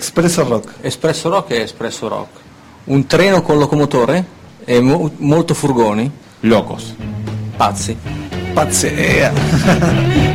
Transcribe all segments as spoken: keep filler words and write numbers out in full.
Espresso Rock. Espresso Rock è Espresso Rock. Un treno con locomotore e mo- molto furgoni. Locos. Pazzi. Pazzea.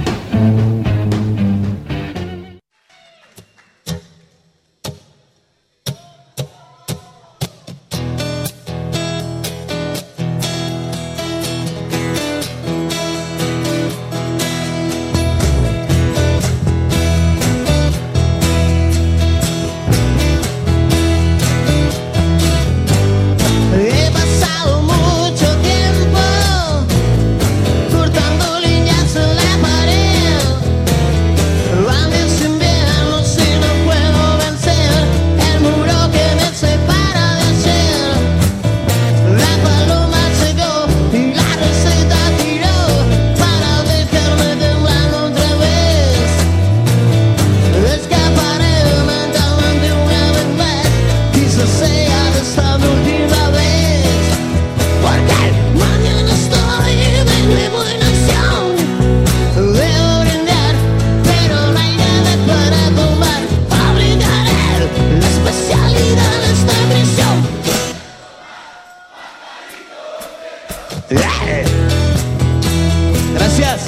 He pasado mucho tiempo cortando líneas en la pared. Andes invierno si no puedo vencer el muro que me separa de ayer. La paloma llegó y la receta tiró para dejarme temblando otra vez. Escaparé mentalmente una vez más, quizás sea de esta mi última vez. Porque mañana estoy de nuevo en acción. Debo brindar, pero no hay nada para tomar. Fabricaré la especialidad de esta prisión. Gracias.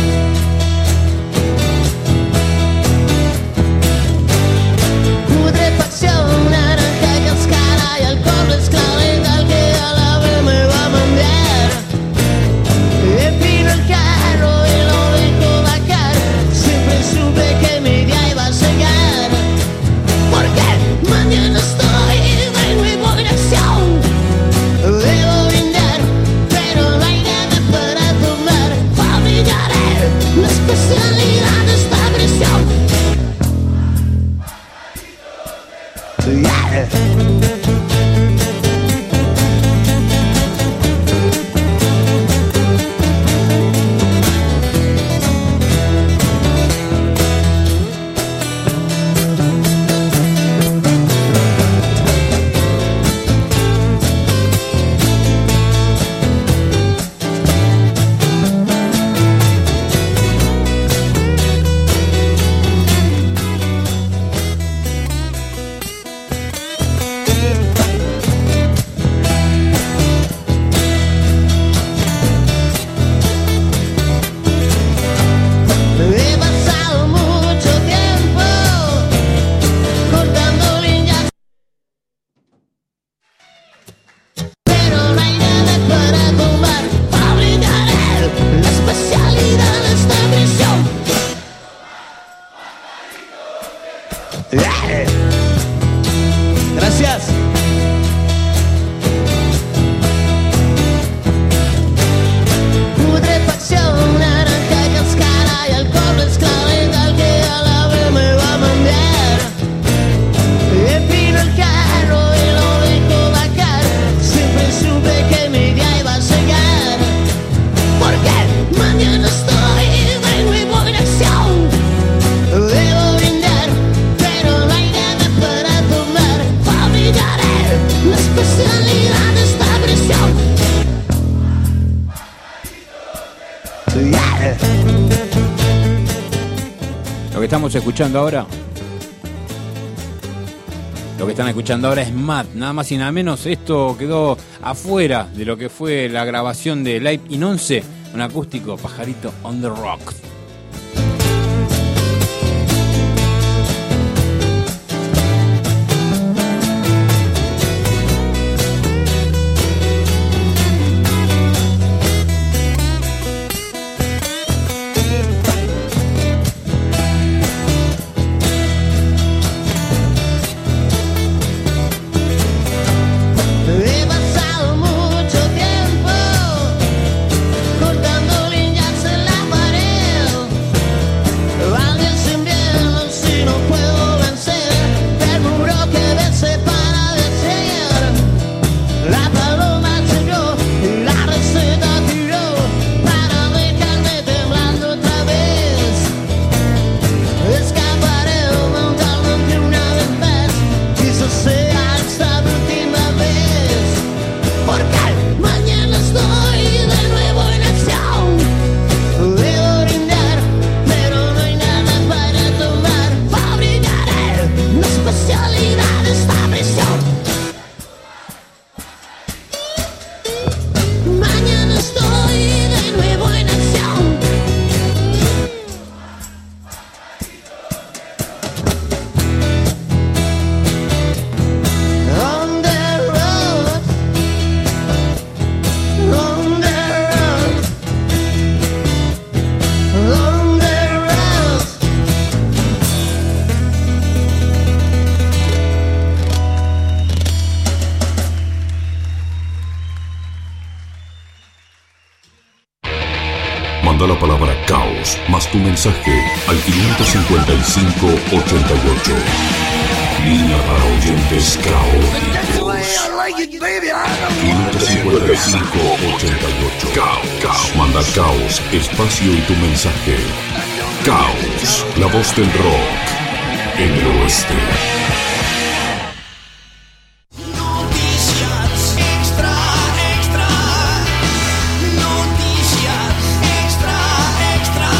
Putrefacción, naranja cascara y alcohol escaleta que a la vez me va a cambiar. Empino el carro y lo dejo bajar. Siempre supe que mi día iba a llegar. Porque mañana estoy de nuevo en acción. Debo brindar, pero no hay nada para tomar. Fabricaré la especialidad de esta prisión. Yeah. He pasado mucho tiempo cortando líneas, pero no hay nada para tomar. Fabricaré la especialidad de esta prisión. Gracias. Putrefacción, naranja cascara y alcohol escaleta que a la vez me va a cambiar. Empino el carro y lo dejo bajar. Siempre supe que mi día iba a llegar. Porque mañana estoy de nuevo en acción. Debo brindar, pero no hay nada para tomar. Fabricaré la especialidad de esta prisión. Yeah. Lo que estamos escuchando ahora, lo que están escuchando ahora es Matt, nada más y nada menos. Esto quedó afuera de lo que fue la grabación de Live in once, un acústico, Pajarito on the Rock. He pasado mucho tiempo cortando líneas en la pared. Caos, más tu mensaje al quinientos cincuenta y cinco ochenta y ocho. Línea para oyentes caóticos. quinientos cincuenta y cinco ochenta y ocho. Caos, Caos. Manda Caos, espacio y tu mensaje. Caos, la voz del rock en el oeste. Noticias extra, extra. Noticias extra, extra.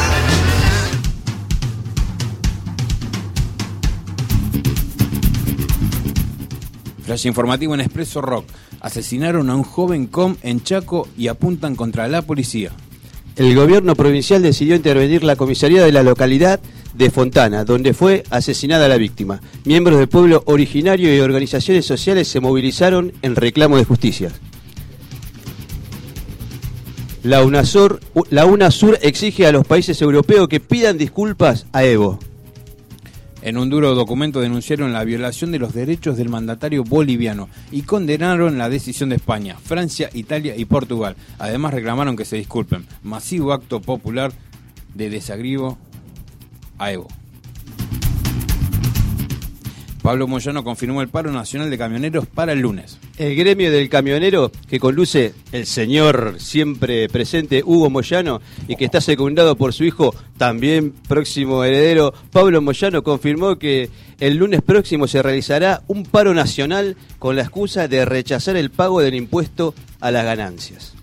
Flash informativo en Expresso Rock. Asesinaron a un joven com en Chaco y apuntan contra la policía. El gobierno provincial decidió intervenir la comisaría de la localidad de Fontana, donde fue asesinada la víctima. Miembros del pueblo originario y organizaciones sociales se movilizaron en reclamo de justicia. La UNASUR, la UNASUR exige a los países europeos que pidan disculpas a Evo. En un duro documento denunciaron la violación de los derechos del mandatario boliviano y condenaron la decisión de España, Francia, Italia y Portugal. Además reclamaron que se disculpen. Masivo acto popular de desagrío a Evo. Pablo Moyano confirmó el paro nacional de camioneros para el lunes. El gremio del camionero que conduce el señor siempre presente Hugo Moyano y que está secundado por su hijo, también próximo heredero, Pablo Moyano, confirmó que el lunes próximo se realizará un paro nacional con la excusa de rechazar el pago del impuesto a las ganancias.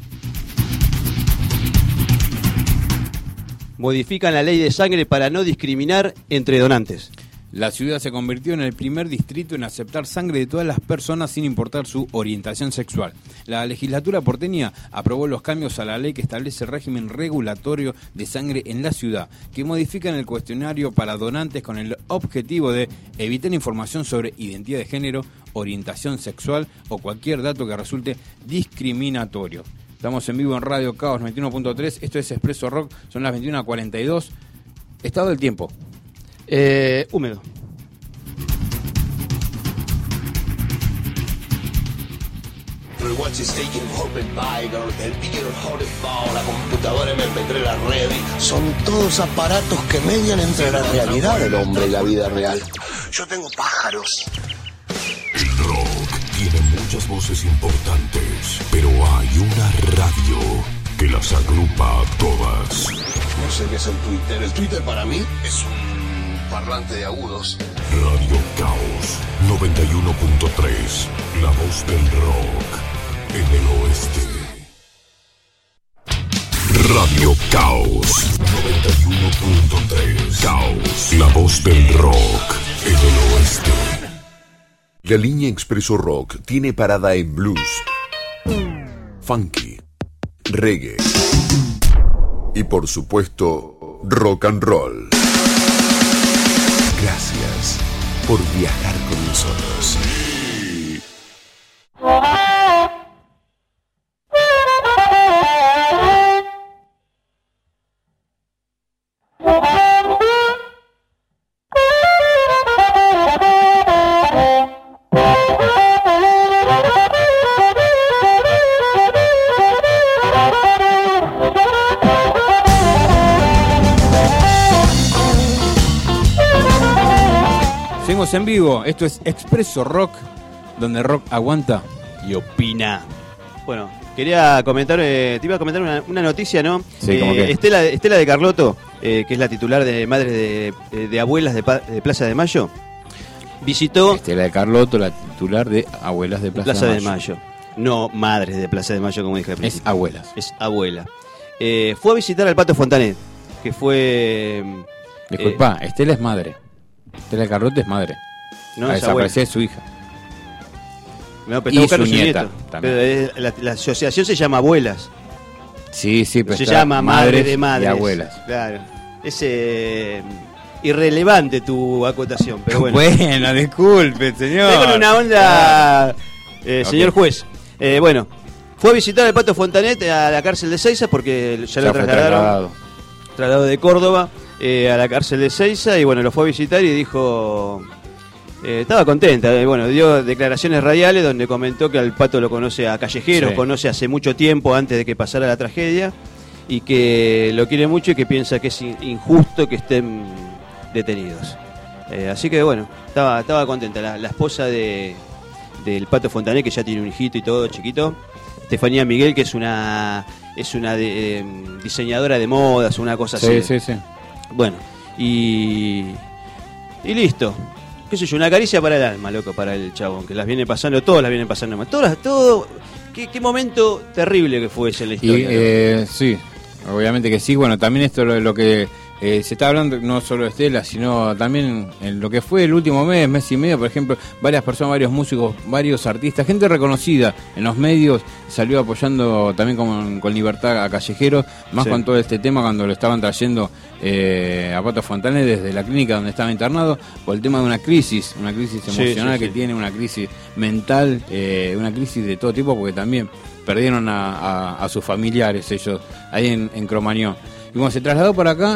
Modifican la ley de sangre para no discriminar entre donantes. La ciudad se convirtió en el primer distrito en aceptar sangre de todas las personas sin importar su orientación sexual. La legislatura porteña aprobó los cambios a la ley que establece el régimen regulatorio de sangre en la ciudad, que modifican el cuestionario para donantes con el objetivo de evitar información sobre identidad de género, orientación sexual o cualquier dato que resulte discriminatorio. Estamos en vivo en Radio Caos noventa y uno punto tres, esto es Expresso Rock, son las veintiuna cuarenta y dos. Estado del tiempo. Eh, húmedo. El watch is taking Open Tiger, el Beer Horrible, la computadora M P tres, la red. Son todos aparatos que median entre la realidad del hombre y la vida real. Yo tengo pájaros. El rock tiene muchas voces importantes, pero hay una radio que las agrupa a todas. No sé qué es el Twitter. El Twitter para mí es un parlante de agudos. Radio Caos noventa y uno punto tres, la voz del rock en el oeste. Radio Caos noventa y uno punto tres, Caos, la voz del rock en el oeste. La línea Expresso Rock tiene parada en blues, funky, reggae y por supuesto rock and roll. Gracias por viajar con nosotros. Seguimos en vivo, esto es Expresso Rock, donde rock aguanta y opina. Bueno, quería comentar, eh, te iba a comentar una, una noticia, ¿no? Sí, eh, ¿cómo qué? Estela, Estela de Carlotto, eh, que es la titular de Madres de, de, de Abuelas de, pa, de Plaza de Mayo, visitó... Estela de Carlotto, la titular de Abuelas de Plaza, Plaza de, de Mayo. Mayo. No Madres de Plaza de Mayo, como dije al Es principio. abuelas. Es abuela. Eh, fue a visitar al Pato Fontanet, que fue... Disculpa, eh, Estela es madre. Estela de Carlotto es madre. No, a es abuela. desaparecer es su hija. No, pero Y está buscando su su nieta, nieto. también. Pero es- la, la asociación se llama Abuelas. Sí, sí, pero Se está llama Madre de y Madres. abuelas. Claro. Es eh, irrelevante tu acotación, pero bueno. Bueno, disculpe, señor. Estoy con una onda, eh, Ok. señor juez. Eh, bueno, fue a visitar al Pato Fontanet a la cárcel de Seiza porque ya, Ya lo fue trasladaron. trasladado. Trasladado de Córdoba eh, a la cárcel de Seiza y bueno, lo fue a visitar y dijo... Eh, estaba contenta, eh, bueno, dio declaraciones radiales donde comentó que al Pato lo conoce a Callejeros, Sí. conoce hace mucho tiempo antes de que pasara la tragedia y que lo quiere mucho y que piensa que es injusto que estén detenidos. Eh, así que bueno, estaba, estaba contenta. La, la esposa de, del Pato Fontané, que ya tiene un hijito y todo, chiquito. Estefanía Miguel, que es una es una de, eh, diseñadora de modas, una cosa sí, así. Sí, sí, sí. Bueno, y, y listo. Qué sé yo, una caricia para el alma, loco, para el chabón, que las viene pasando, todas las vienen pasando mal. Todas, todo, qué, qué momento terrible que fue ese en la historia. Y, eh, sí, obviamente que sí. Bueno, también esto lo, lo que eh, se está hablando no solo de Estela, sino también en lo que fue el último mes, mes y medio, por ejemplo, varias personas, varios músicos, varios artistas, gente reconocida en los medios, salió apoyando también con, con libertad a Callejeros, más Sí. con todo este tema cuando lo estaban trayendo eh, a Pato Fontané desde la clínica donde estaba internado, por el tema de una crisis, una crisis Sí, emocional sí, que sí. tiene, una crisis mental, eh, una crisis de todo tipo, porque también perdieron a, a, a sus familiares ellos ahí en, en Cromañón. Y bueno, se trasladó para acá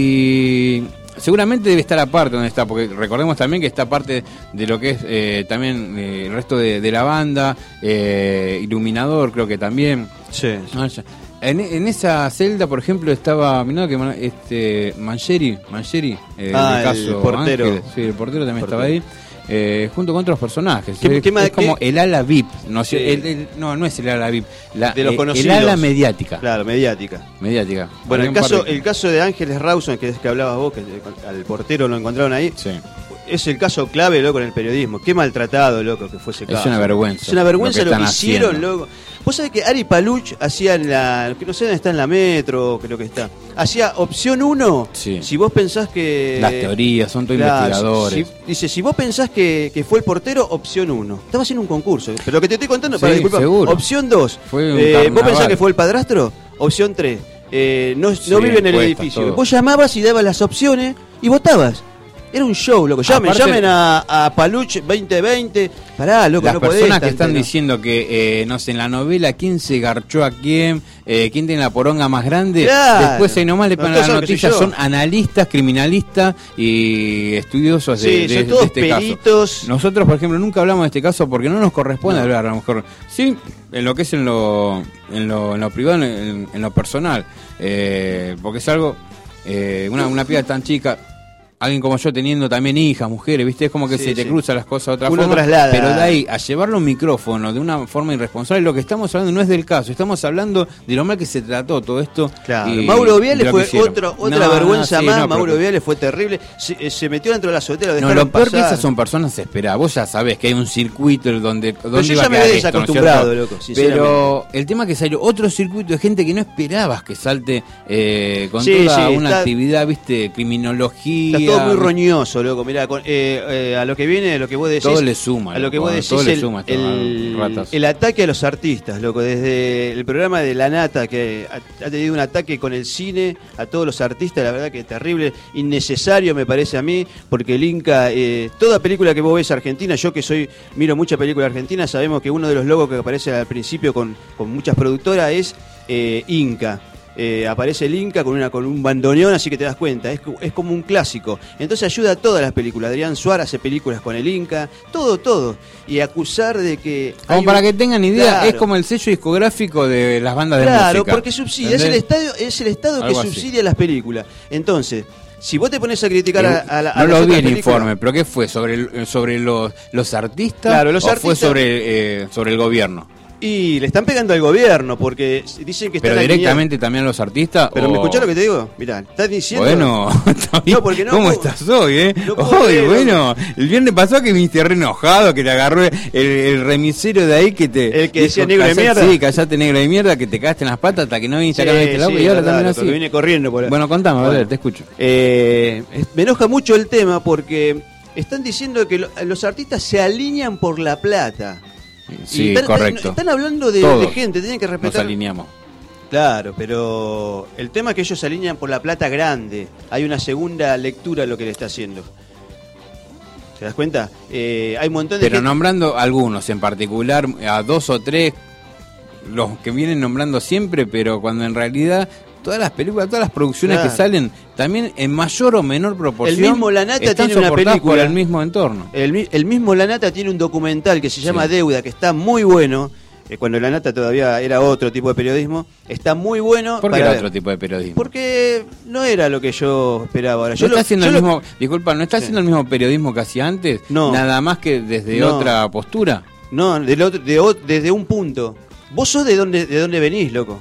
y seguramente debe estar aparte donde está, porque recordemos también que está parte de lo que es eh, también eh, el resto de, de la banda, eh, Iluminador creo que también. Sí, sí. Ah, ya. En, en esa celda, por ejemplo, estaba mirando que Man- este Mangieri, Mangieri eh, Ah, del el caso portero. Ángeles, sí, el portero también Portero. estaba ahí. Eh, junto con otros personajes. ¿Qué- es qué ma- es como qué- el ala V I P. No, sé, Sí. el- el- no, no es el ala V I P. La, De los eh, conocidos. el ala mediática. Claro, mediática. Mediática. Bueno, Había el un par caso, de- el caso de Ángeles Rawson, que es que hablabas vos, que al portero lo encontraron ahí, Sí. es el caso clave, loco, en el periodismo. Qué maltratado, loco, que fue ese Es caso. una vergüenza Es una vergüenza lo lo que que, están hicieron, haciendo. loco. Vos sabés que Ari Paluch hacía en la... que no sé dónde está, en la Metro, creo que está. Hacía opción uno. Sí. Si vos pensás que... Las teorías, son todos Claro, investigadores. si- dice, si vos pensás que, que fue el portero, opción uno. Estaba haciendo un concurso. Pero lo que te estoy contando, Sí, para disculpar. seguro. Opción dos. Fue un Eh, ¿Vos carnaval. pensás que fue el padrastro? Opción tres. Eh, no, Sí, no vive en el encuestas, edificio. todo. Vos llamabas y dabas las opciones y votabas. Era un show, loco. Llamen, Aparte- llamen a, a Paluch veinte veinte. Pará, loco, Las no podés. personas que tanta- están no. diciendo que, eh, no sé, en la novela quién se garchó a quién, eh, quién tiene la poronga más grande, Claro. después ahí nomás le No, ponen todos las saben que soy noticias, yo. son analistas, criminalistas y estudiosos de, Sí, de- son de todos este peritos. caso. Nosotros, por ejemplo, nunca hablamos de este caso porque no nos corresponde No. hablar, a lo mejor. Sí, en lo que es en lo, en lo, en lo privado, en, en lo personal, eh, porque es algo, eh, una, una piba tan chica. Alguien como yo teniendo también hijas, mujeres, ¿viste? Es como que Sí, se te sí. cruzan las cosas de otra Uno forma. traslada. Pero de ahí a llevarlo a un micrófono de una forma irresponsable, lo que estamos hablando no es del caso, estamos hablando de lo mal que se trató todo esto. Claro. y Mauro de Viale lo que fue hicieron. otro, otra No, vergüenza no, sí, más. no, pero- Mauro Viale fue terrible. Se, eh, se metió dentro de la azotea, lo No, dejaron lo peor que pasar. esas son personas esperadas. Vos ya sabés que hay un circuito donde, donde yo iba ya a me quedar había esto, ¿no es desacostumbrado, cierto? loco, sinceramente. Pero el tema es que salió otro circuito de gente que no esperabas que salte eh, con Sí, toda sí, una está- actividad, viste, criminología. Está todo muy roñoso, loco. Mirá, con, eh, eh, a lo que viene, lo que vos decís. Todo le suma, A lo que loco, vos decís, todo le el, suma esto, el, ratas. el ataque a los artistas, loco. Desde el programa de La Nata, que ha, ha tenido un ataque con el cine a todos los artistas, la verdad que terrible, innecesario me parece a mí, porque el Inca, eh, toda película que vos ves argentina, yo que soy miro mucha película argentina, sabemos que uno de los logos que aparece al principio con, con muchas productoras es eh, Inca. Eh, aparece el Inca con una con un bandoneón, así que te das cuenta, es, co- es como un clásico. Entonces ayuda a todas las películas. Adrián Suárez hace películas con el Inca, todo, todo. Y acusar de que... Como hay para un- que tengan idea, Claro. es como el sello discográfico de las bandas de Claro, música. porque subsidia, es el, ¿entendés? estadio, es el Estado que Algo así. subsidia las películas. Entonces, si vos te pones a criticar a, a la- a no las lo vi otras el películas- informe, pero ¿qué fue? ¿Sobre el- sobre los, los artistas Claro, los o fue artistas- sobre, eh, sobre el gobierno? Y le están pegando al gobierno, porque dicen que ¿Pero están directamente también a los artistas? Pero o- ¿me escuchás lo que te digo? Mirá, estás diciendo... Bueno, está bien. No, porque no ¿Cómo puedo- estás hoy, eh? no puedo Hoy, creer, bueno, el viernes pasado que viniste re enojado, que te agarró el, el remisero de ahí que te... El que decía dijo, negro de "Callate, mierda". Sí, callate negro de mierda, que te cagaste en las patas hasta que no viniste Sí, acá en este lado, sí, y ahora verdad, también loco, así. que viene corriendo por ahí. Bueno, contame, Bueno. Valer, te escucho. Eh, es- me enoja mucho el tema porque están diciendo que lo- los artistas se alinean por la plata. Sí, Y están, correcto. Están, están hablando de, Todos de gente, tienen que Nos respetar. alineamos. Claro, pero el tema es que ellos se alinean por la plata grande. Hay una segunda lectura a lo que le está haciendo. ¿Te das cuenta? Eh, hay un montón de Pero gente- nombrando algunos en particular, a dos o tres, los que vienen nombrando siempre, pero cuando en realidad todas las películas, todas las producciones Claro. que salen, también en mayor o menor proporción, El mismo La Nata están tiene una soportadas por película. el mismo entorno. El, mi- el mismo La Nata tiene un documental que se llama Sí. Deuda, que está muy bueno. eh, cuando La Nata todavía era otro tipo de periodismo, está muy bueno. ¿Por qué para era ver. otro tipo de periodismo? Porque no era lo que yo esperaba ahora. ¿No Yo está lo- haciendo yo el lo- mismo, disculpa, ¿no está Sí. haciendo el mismo periodismo que hacía antes? No. Nada más que desde No. otra postura. No, del otro- de o- desde un punto. Vos sos de dónde, de dónde venís, loco.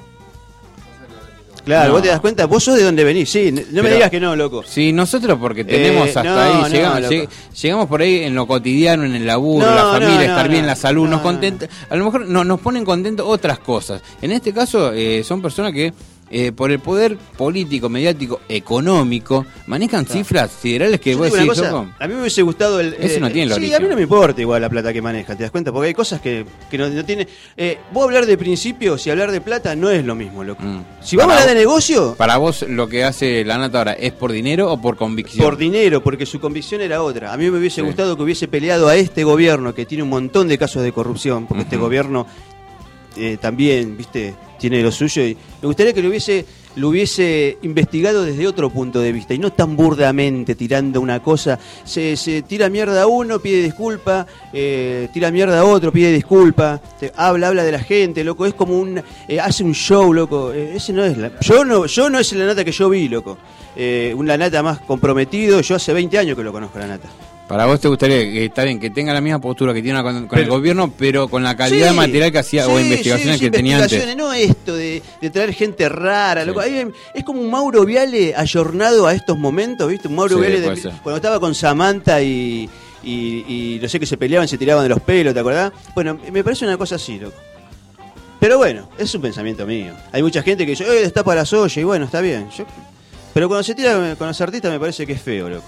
Claro, No. vos te das cuenta, vos sos de dónde venís, sí, no Pero- me digas que no, loco. Sí, nosotros porque tenemos Eh, hasta no, ahí, no, llegamos, loco. lleg- llegamos por ahí en lo cotidiano, en el laburo, No, la no, familia, no, estar no. bien, la salud, nos No. contenta, a lo mejor no, nos ponen contentos otras cosas. En este caso eh, son personas que eh, por el poder político, mediático, económico, manejan cifras siderales que Yo vos te digo decís, una cosa, loco, a mí me hubiese gustado el... Ese no tiene Sí, origen. a mí no me importa igual la plata que maneja, ¿te das cuenta? Porque hay cosas que, que no, no tiene... Eh, vos hablar de principios y hablar de plata no es lo mismo, loco. Mm. Si vamos a Para hablar de vos- negocio, para vos lo que hace la Nata ahora, ¿es por dinero o por convicción? por dinero, porque su convicción era otra. A mí me hubiese Sí. gustado que hubiese peleado a este gobierno que tiene un montón de casos de corrupción, porque este Ujú. gobierno eh, también, viste, tiene lo suyo. Y me gustaría que lo hubiese, lo hubiese investigado desde otro punto de vista y no tan burdamente tirando una cosa. Se, se tira mierda a uno, pide disculpa, eh, tira mierda a otro, pide disculpa, te- habla, habla de la gente, loco. Es como un, eh, hace un show, loco. Eh, ese no es la, yo no, yo no es la Nata que yo vi, loco. Eh, un La Nata más comprometido. Yo hace veinte años que lo conozco, La Nata. Para vos te gustaría que está bien que tenga la misma postura que tiene con, con el Pero- gobierno, pero con la calidad Sí, de material que hacía o sí, investigaciones sí, sí, que tenía antes. investigaciones, no esto de, de traer gente rara, Sí. loco. Ahí em- es como un Mauro Viale ayornado a estos momentos, ¿viste? Un Mauro Sí, Viale de- puede ser. cuando estaba con Samantha y, y, y no sé, que se peleaban, se tiraban de los pelos, ¿te acordás? Bueno, me parece una cosa así, loco. Pero bueno, es un pensamiento mío. Hay mucha gente que dice, eh, destapa la soya, y bueno, está bien. Yo- pero cuando se tira con los artistas me parece que es feo, loco.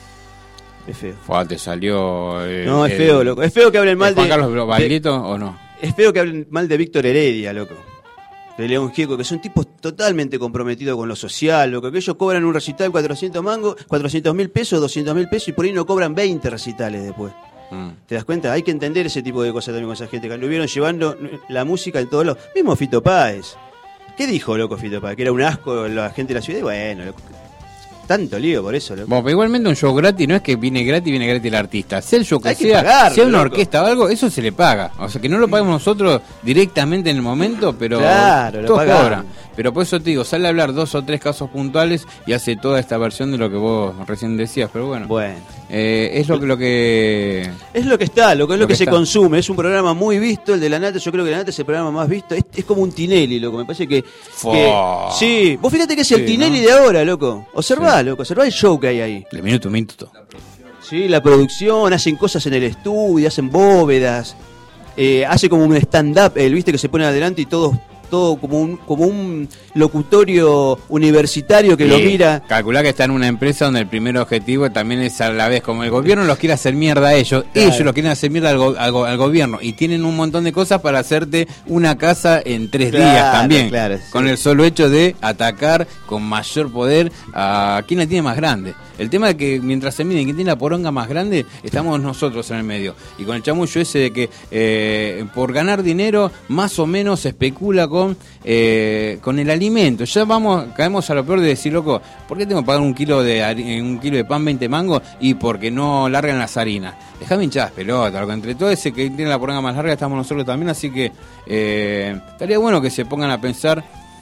Es feo. Fua, te salió. eh, No, es el- feo, loco. Es feo que hablen mal ¿el Juan de... Carlos Baglietto o no? Es feo que hablen mal de Víctor Heredia, loco. De León Gieco, que son tipos totalmente comprometidos con lo social, loco. Que ellos cobran un recital cuatrocientos mangos, cuatrocientos mil pesos, doscientos mil pesos y por ahí no cobran veinte recitales después. Mm. ¿Te das cuenta? Hay que entender ese tipo de cosas también con esa gente que anduvieron llevando la música en todos lados. Mismo Fito Páez. ¿Qué dijo, loco, Fito Páez? Que era un asco la gente de la ciudad. Y bueno, loco. Tanto lío por eso, loco. Bueno, pero igualmente un show gratis no es que viene gratis, viene gratis el artista. Sea el show que Hay que sea, pagarlo, sea una loco. orquesta o algo, eso se le paga. O sea, que no lo paguemos nosotros directamente en el momento, pero Claro, lo todos pagamos. cobran. Pero por eso te digo, sale a hablar dos o tres casos puntuales y hace toda esta versión de lo que vos recién decías. Pero bueno, Bueno. eh, es lo que... Lo que Es lo que está, lo que es lo, Lo que, que se está. consume. Es un programa muy visto, el de La Nata. Yo creo que La Nata es el programa más visto. Es, es como un Tinelli, loco. Me parece que, Fua. que- sí, vos fíjate que es el Sí, Tinelli ¿no? de ahora, loco. Observá, Sí. loco. Observá el show que hay ahí. de minuto a minuto. Sí, la producción, hacen cosas en el estudio, hacen bóvedas. Eh, hace como un stand-up, él, viste, que se pone adelante y todo, todo como un, como un locutorio universitario que lo Y mira. Calculá que está en una empresa donde el primer objetivo también es a la vez, como el gobierno los quiere hacer mierda a ellos, Claro. ellos los quieren hacer mierda al, go- al go- al gobierno y tienen un montón de cosas para hacerte una casa en tres Claro, días también, claro, sí. con el solo hecho de atacar con mayor poder a quien la tiene más grande. El tema es que mientras se miden quién tiene la poronga más grande, estamos nosotros en el medio. Y con el chamullo ese de que eh, por ganar dinero, más o menos se especula con, eh, con el alimento. Ya vamos, caemos a lo peor de decir, loco, ¿por qué tengo que pagar un kilo de hari- un kilo de pan veinte mangos? Y porque no largan las harinas. Dejame hinchar las pelotas, loco. Entre todo ese que tiene la poronga más larga estamos nosotros también, así que eh, estaría bueno que se pongan a pensar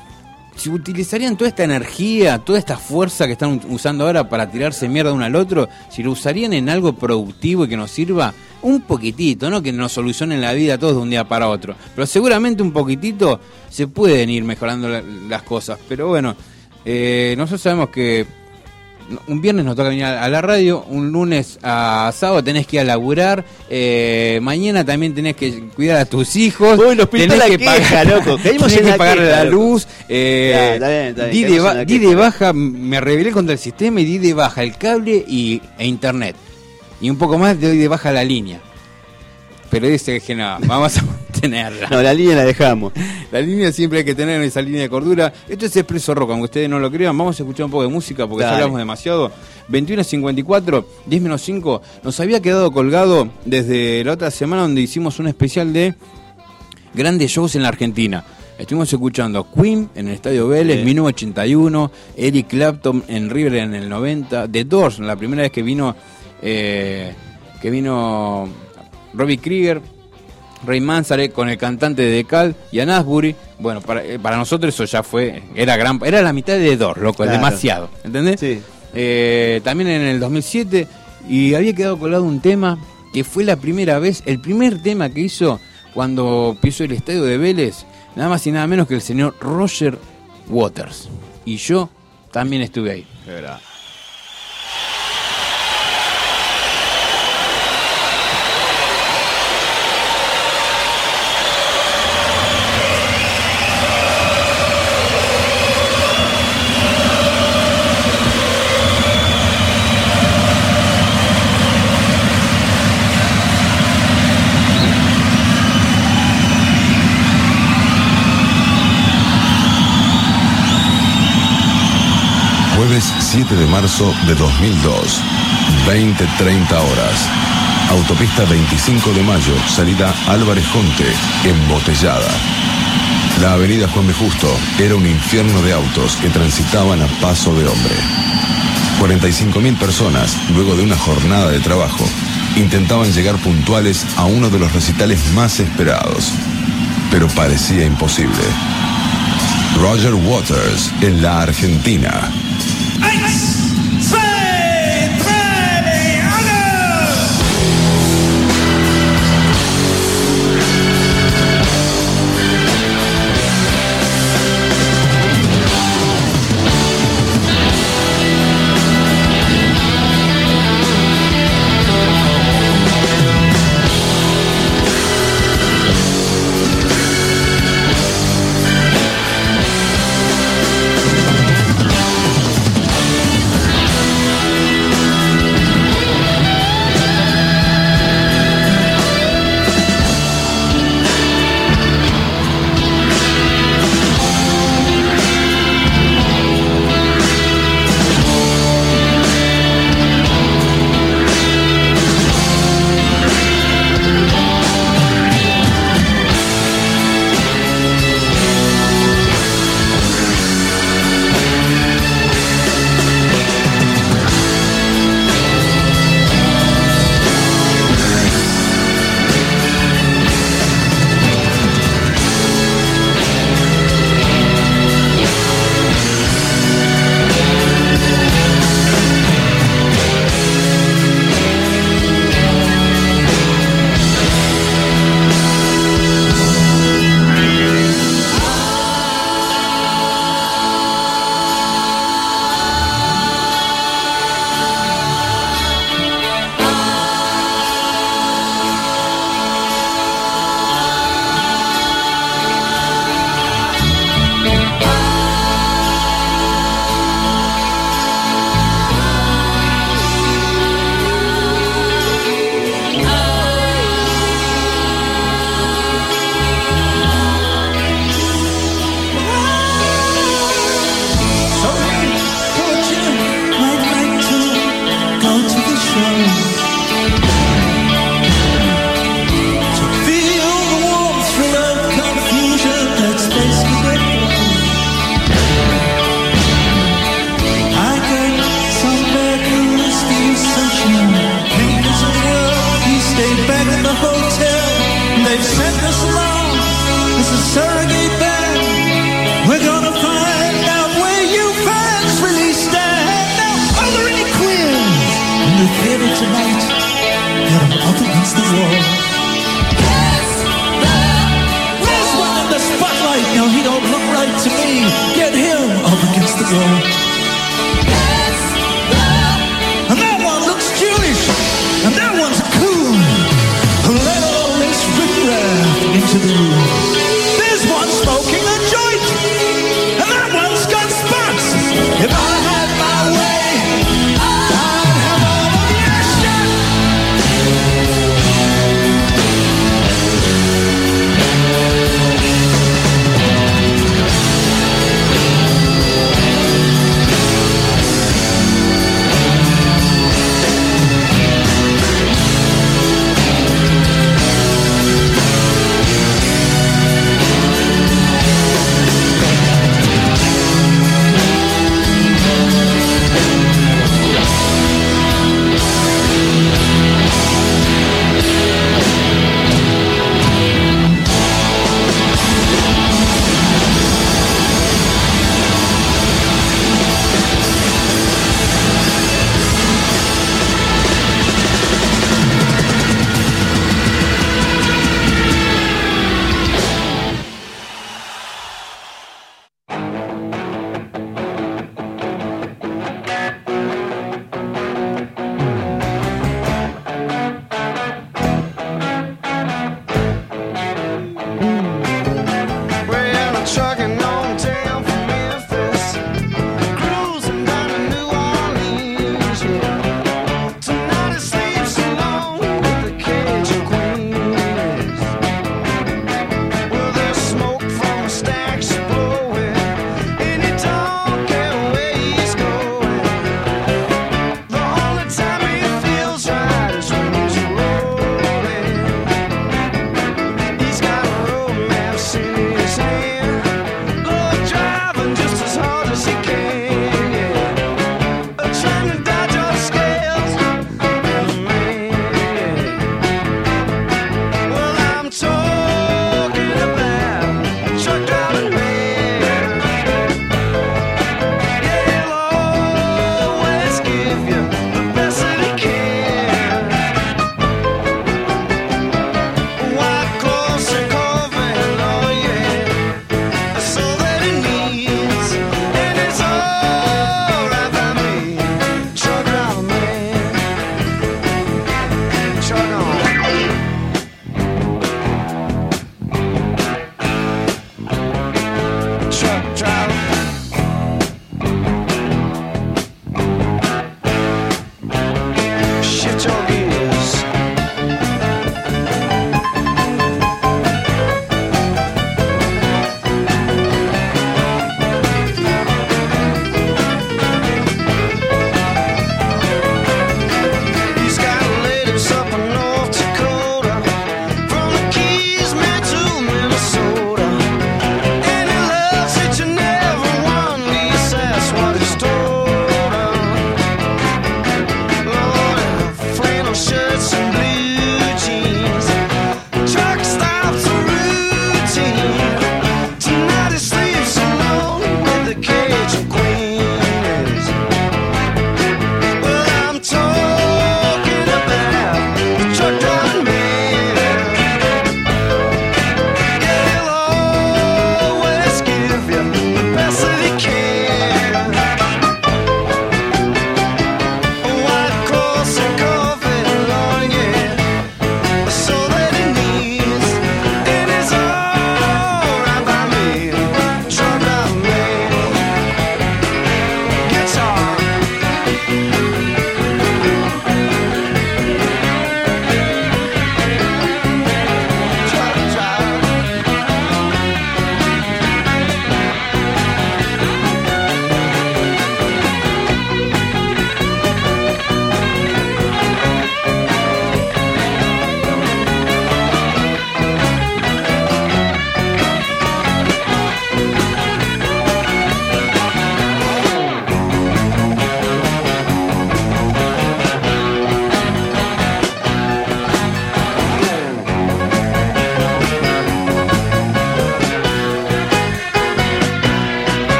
si utilizarían toda esta energía, toda esta fuerza que están usando ahora para tirarse mierda uno al otro, si lo usarían en algo productivo y que nos sirva un poquitito, no que nos solucionen la vida a todos de un día para otro, pero seguramente un poquitito se pueden ir mejorando la- las cosas. Pero bueno, eh, nosotros sabemos que un viernes nos toca venir a a la radio, un lunes a sábado tenés que ir a laburar, eh, mañana también tenés que cuidar a tus hijos, Uy, nos pintó tenés la que queja, pagar, loco. Caímos tenés en que la pagarle queja, la loco. luz, eh, Ya, está bien, está bien, di, de caímos ba- en la di queja. de baja, me rebelé contra el sistema y di de baja el cable y, e internet. Y un poco más doy de baja la línea. Pero dice que no, vamos a mantenerla. No, la línea la dejamos. La línea siempre hay que tener esa línea de cordura. Esto es Expreso Rock, aunque ustedes no lo crean. Vamos a escuchar un poco de música porque ya Dale. hablamos demasiado. veintiuno cincuenta y cuatro, diez menos cinco. Nos había quedado colgado desde la otra semana donde hicimos un especial de grandes shows en la Argentina. Estuvimos escuchando Queen en el Estadio Vélez, Sí. mil novecientos ochenta y uno, Eric Clapton en River en el noventa, The Doors, la primera vez que vino eh, que vino Robbie Krieger, Ray Manzarek con el cantante de Cal, Ian Astbury. Bueno, para, para nosotros eso ya fue, era gran, era la mitad de Doors, loco, Claro. demasiado, ¿entendés? Sí. Eh, también en el dos mil siete, y había quedado colado un tema que fue la primera vez, el primer tema que hizo cuando pisó el estadio de Vélez, nada más y nada menos que el señor Roger Waters. Y yo también estuve ahí. Jueves siete de marzo de dos mil dos, veinte treinta horas. Autopista veinticinco de mayo, salida Álvarez Jonte, embotellada. La avenida Juan B. Justo era un infierno de autos que transitaban a paso de hombre. cuarenta y cinco mil personas, luego de una jornada de trabajo, intentaban llegar puntuales a uno de los recitales más esperados. Pero parecía imposible. Roger Waters en la Argentina.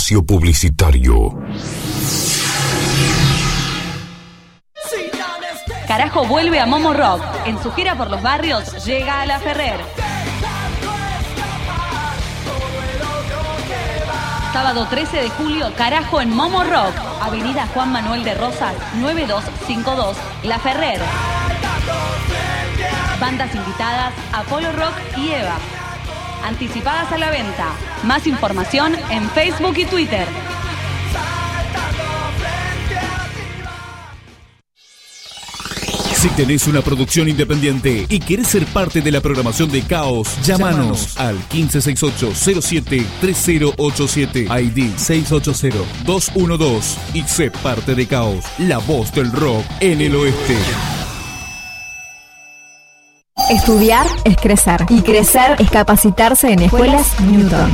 Espacio publicitario. Carajo vuelve a Momo Rock. En su gira por los barrios llega a La Ferrer. Sábado trece de julio, Carajo en Momo Rock. Avenida Juan Manuel de Rosas, nueve dos cinco dos, La Ferrer. Bandas invitadas, Apolo Rock y Eva. Anticipadas a la venta. Más información en Facebook y Twitter. Si tenés una producción independiente y querés ser parte de la programación de Caos, llámanos al quince sesenta y ocho cero siete tres cero ocho siete, I D seis ocho cero dos uno dos y sé parte de Caos, la voz del rock en el oeste. Estudiar es crecer y crecer es capacitarse en Escuelas Newton.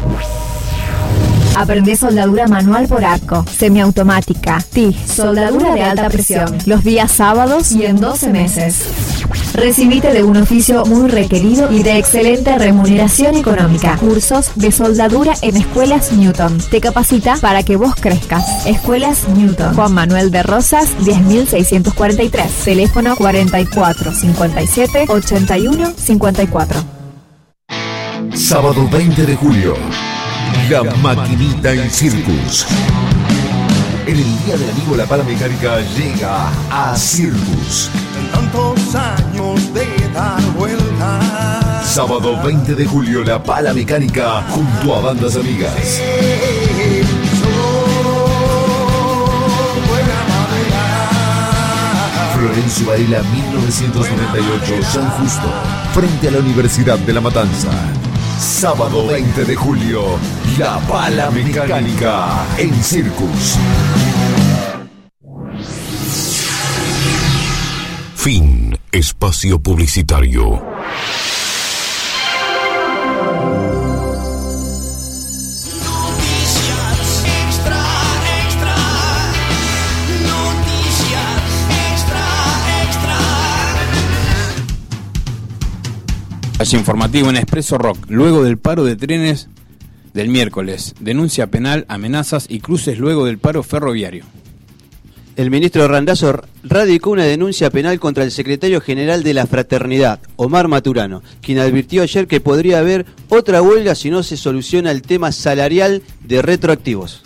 Aprende soldadura manual por arco, semiautomática, T I G, soldadura de alta presión, los días sábados y en doce meses. Recibite de un oficio muy requerido y de excelente remuneración económica. Cursos de soldadura en Escuelas Newton. Te capacita para que vos crezcas. Escuelas Newton. Juan Manuel de Rosas, diez mil seiscientos cuarenta y tres. Teléfono cuarenta y cuatro cincuenta y siete ochenta y uno cincuenta y cuatro. Sábado veinte de julio. La Maquinita en Circus. En el Día del Amigo la Pala Mecánica llega a Circus. Tantos años de dar vueltas. Sábado veinte de julio, La Pala Mecánica junto a bandas amigas. Florencio Varela, mil novecientos noventa y ocho, San Justo, frente a la Universidad de La Matanza. Sábado veinte de julio, La Pala Mecánica en Circus. Fin. Espacio publicitario. Flash informativo en Expreso Rock. Luego del paro de trenes del miércoles, denuncia penal, amenazas y cruces luego del paro ferroviario. El ministro Randazzo radicó una denuncia penal contra el secretario general de la Fraternidad, Omar Maturano, quien advirtió ayer que podría haber otra huelga si no se soluciona el tema salarial de retroactivos.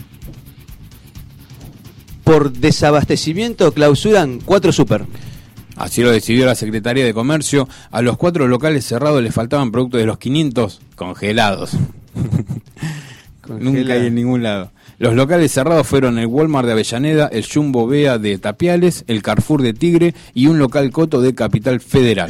Por desabastecimiento clausuran cuatro super. Así lo decidió la Secretaría de Comercio. A los cuatro locales cerrados les faltaban productos de los quinientos congelados. Nunca hay en ningún lado. Los locales cerrados fueron el Walmart de Avellaneda, el Jumbo Bea de Tapiales, el Carrefour de Tigre y un local Coto de Capital Federal.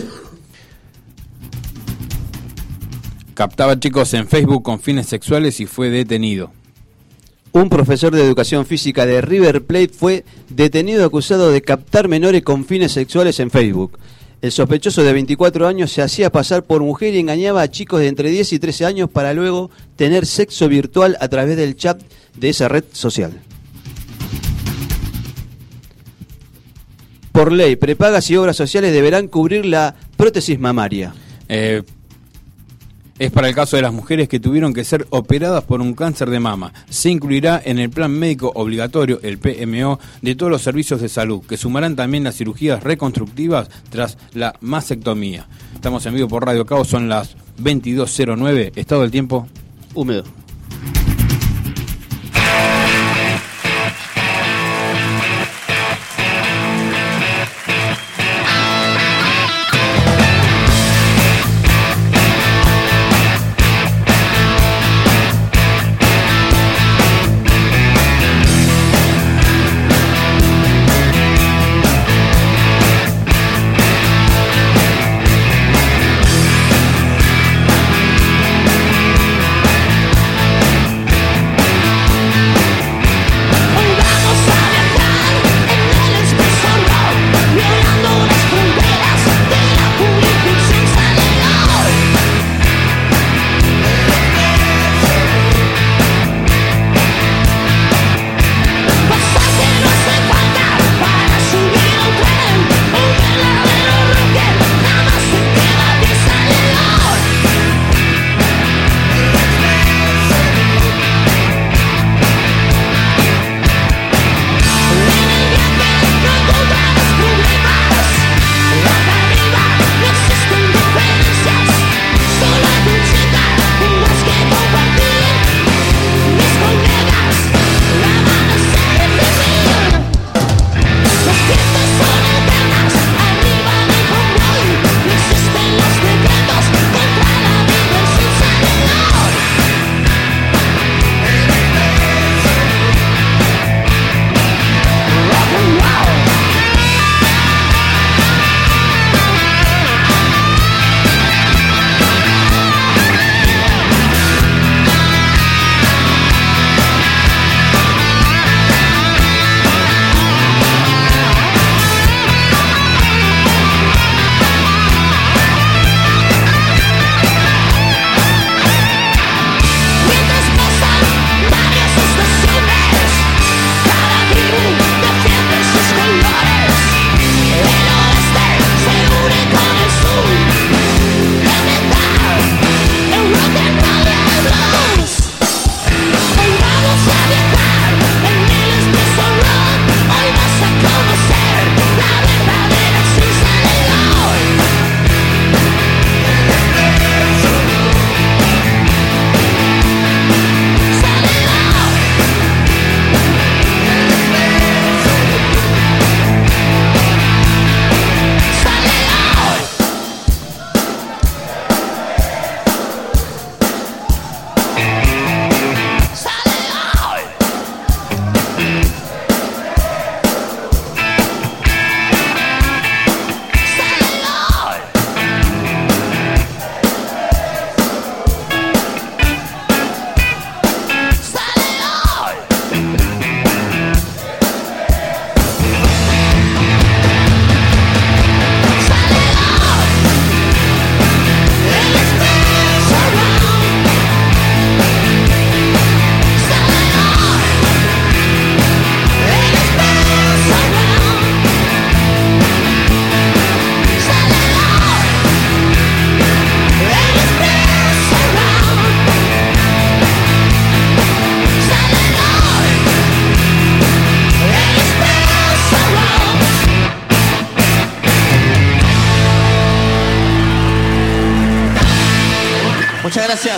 Captaba chicos en Facebook con fines sexuales y fue detenido. Un profesor de educación física de River Plate fue detenido acusado de captar menores con fines sexuales en Facebook. El sospechoso de veinticuatro años se hacía pasar por mujer y engañaba a chicos de entre diez y trece años para luego tener sexo virtual a través del chat de esa red social. Por ley, prepagas y obras sociales deberán cubrir la prótesis mamaria. Eh... Es para el caso de las mujeres que tuvieron que ser operadas por un cáncer de mama. Se incluirá en el plan médico obligatorio, el P M O, de todos los servicios de salud, que sumarán también las cirugías reconstructivas tras la mastectomía. Estamos en vivo por Radio Caos, son las veintidós cero nueve. Estado del tiempo húmedo. gracias.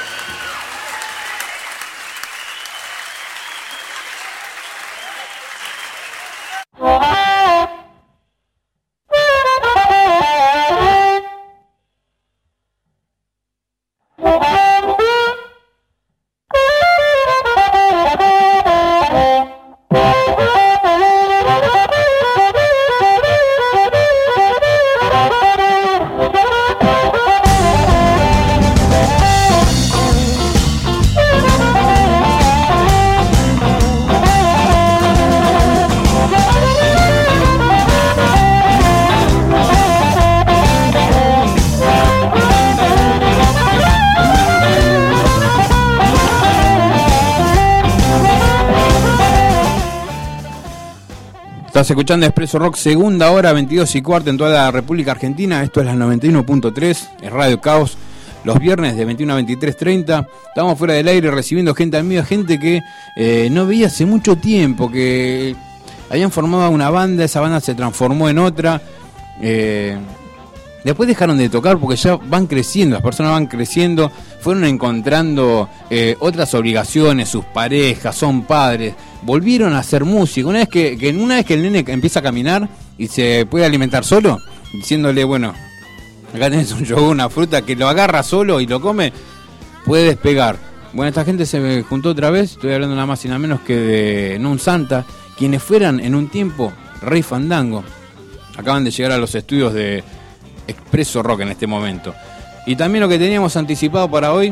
Estás escuchando Expreso Rock, segunda hora, veintidós y cuarto en toda la República Argentina. Esto es la noventa y uno punto tres, es Radio Caos. Los viernes de veintiuno a veintitrés treinta. Estamos fuera del aire recibiendo gente amiga, gente que eh, no veía hace mucho tiempo, que habían formado una banda, esa banda se transformó en otra. Eh, después dejaron de tocar porque ya van creciendo, las personas van creciendo, fueron encontrando eh, otras obligaciones, sus parejas, son padres. Volvieron a hacer música. Una vez que, que una vez que el nene empieza a caminar y se puede alimentar solo, diciéndole, bueno, acá tenés un yogur, una fruta, que lo agarra solo y lo come, puede despegar. Bueno, esta gente se juntó otra vez, estoy hablando nada más y nada menos que de Nun Santa, quienes fueran en un tiempo Rey Fandango. Acaban de llegar a los estudios de Expreso Rock en este momento. Y también lo que teníamos anticipado para hoy,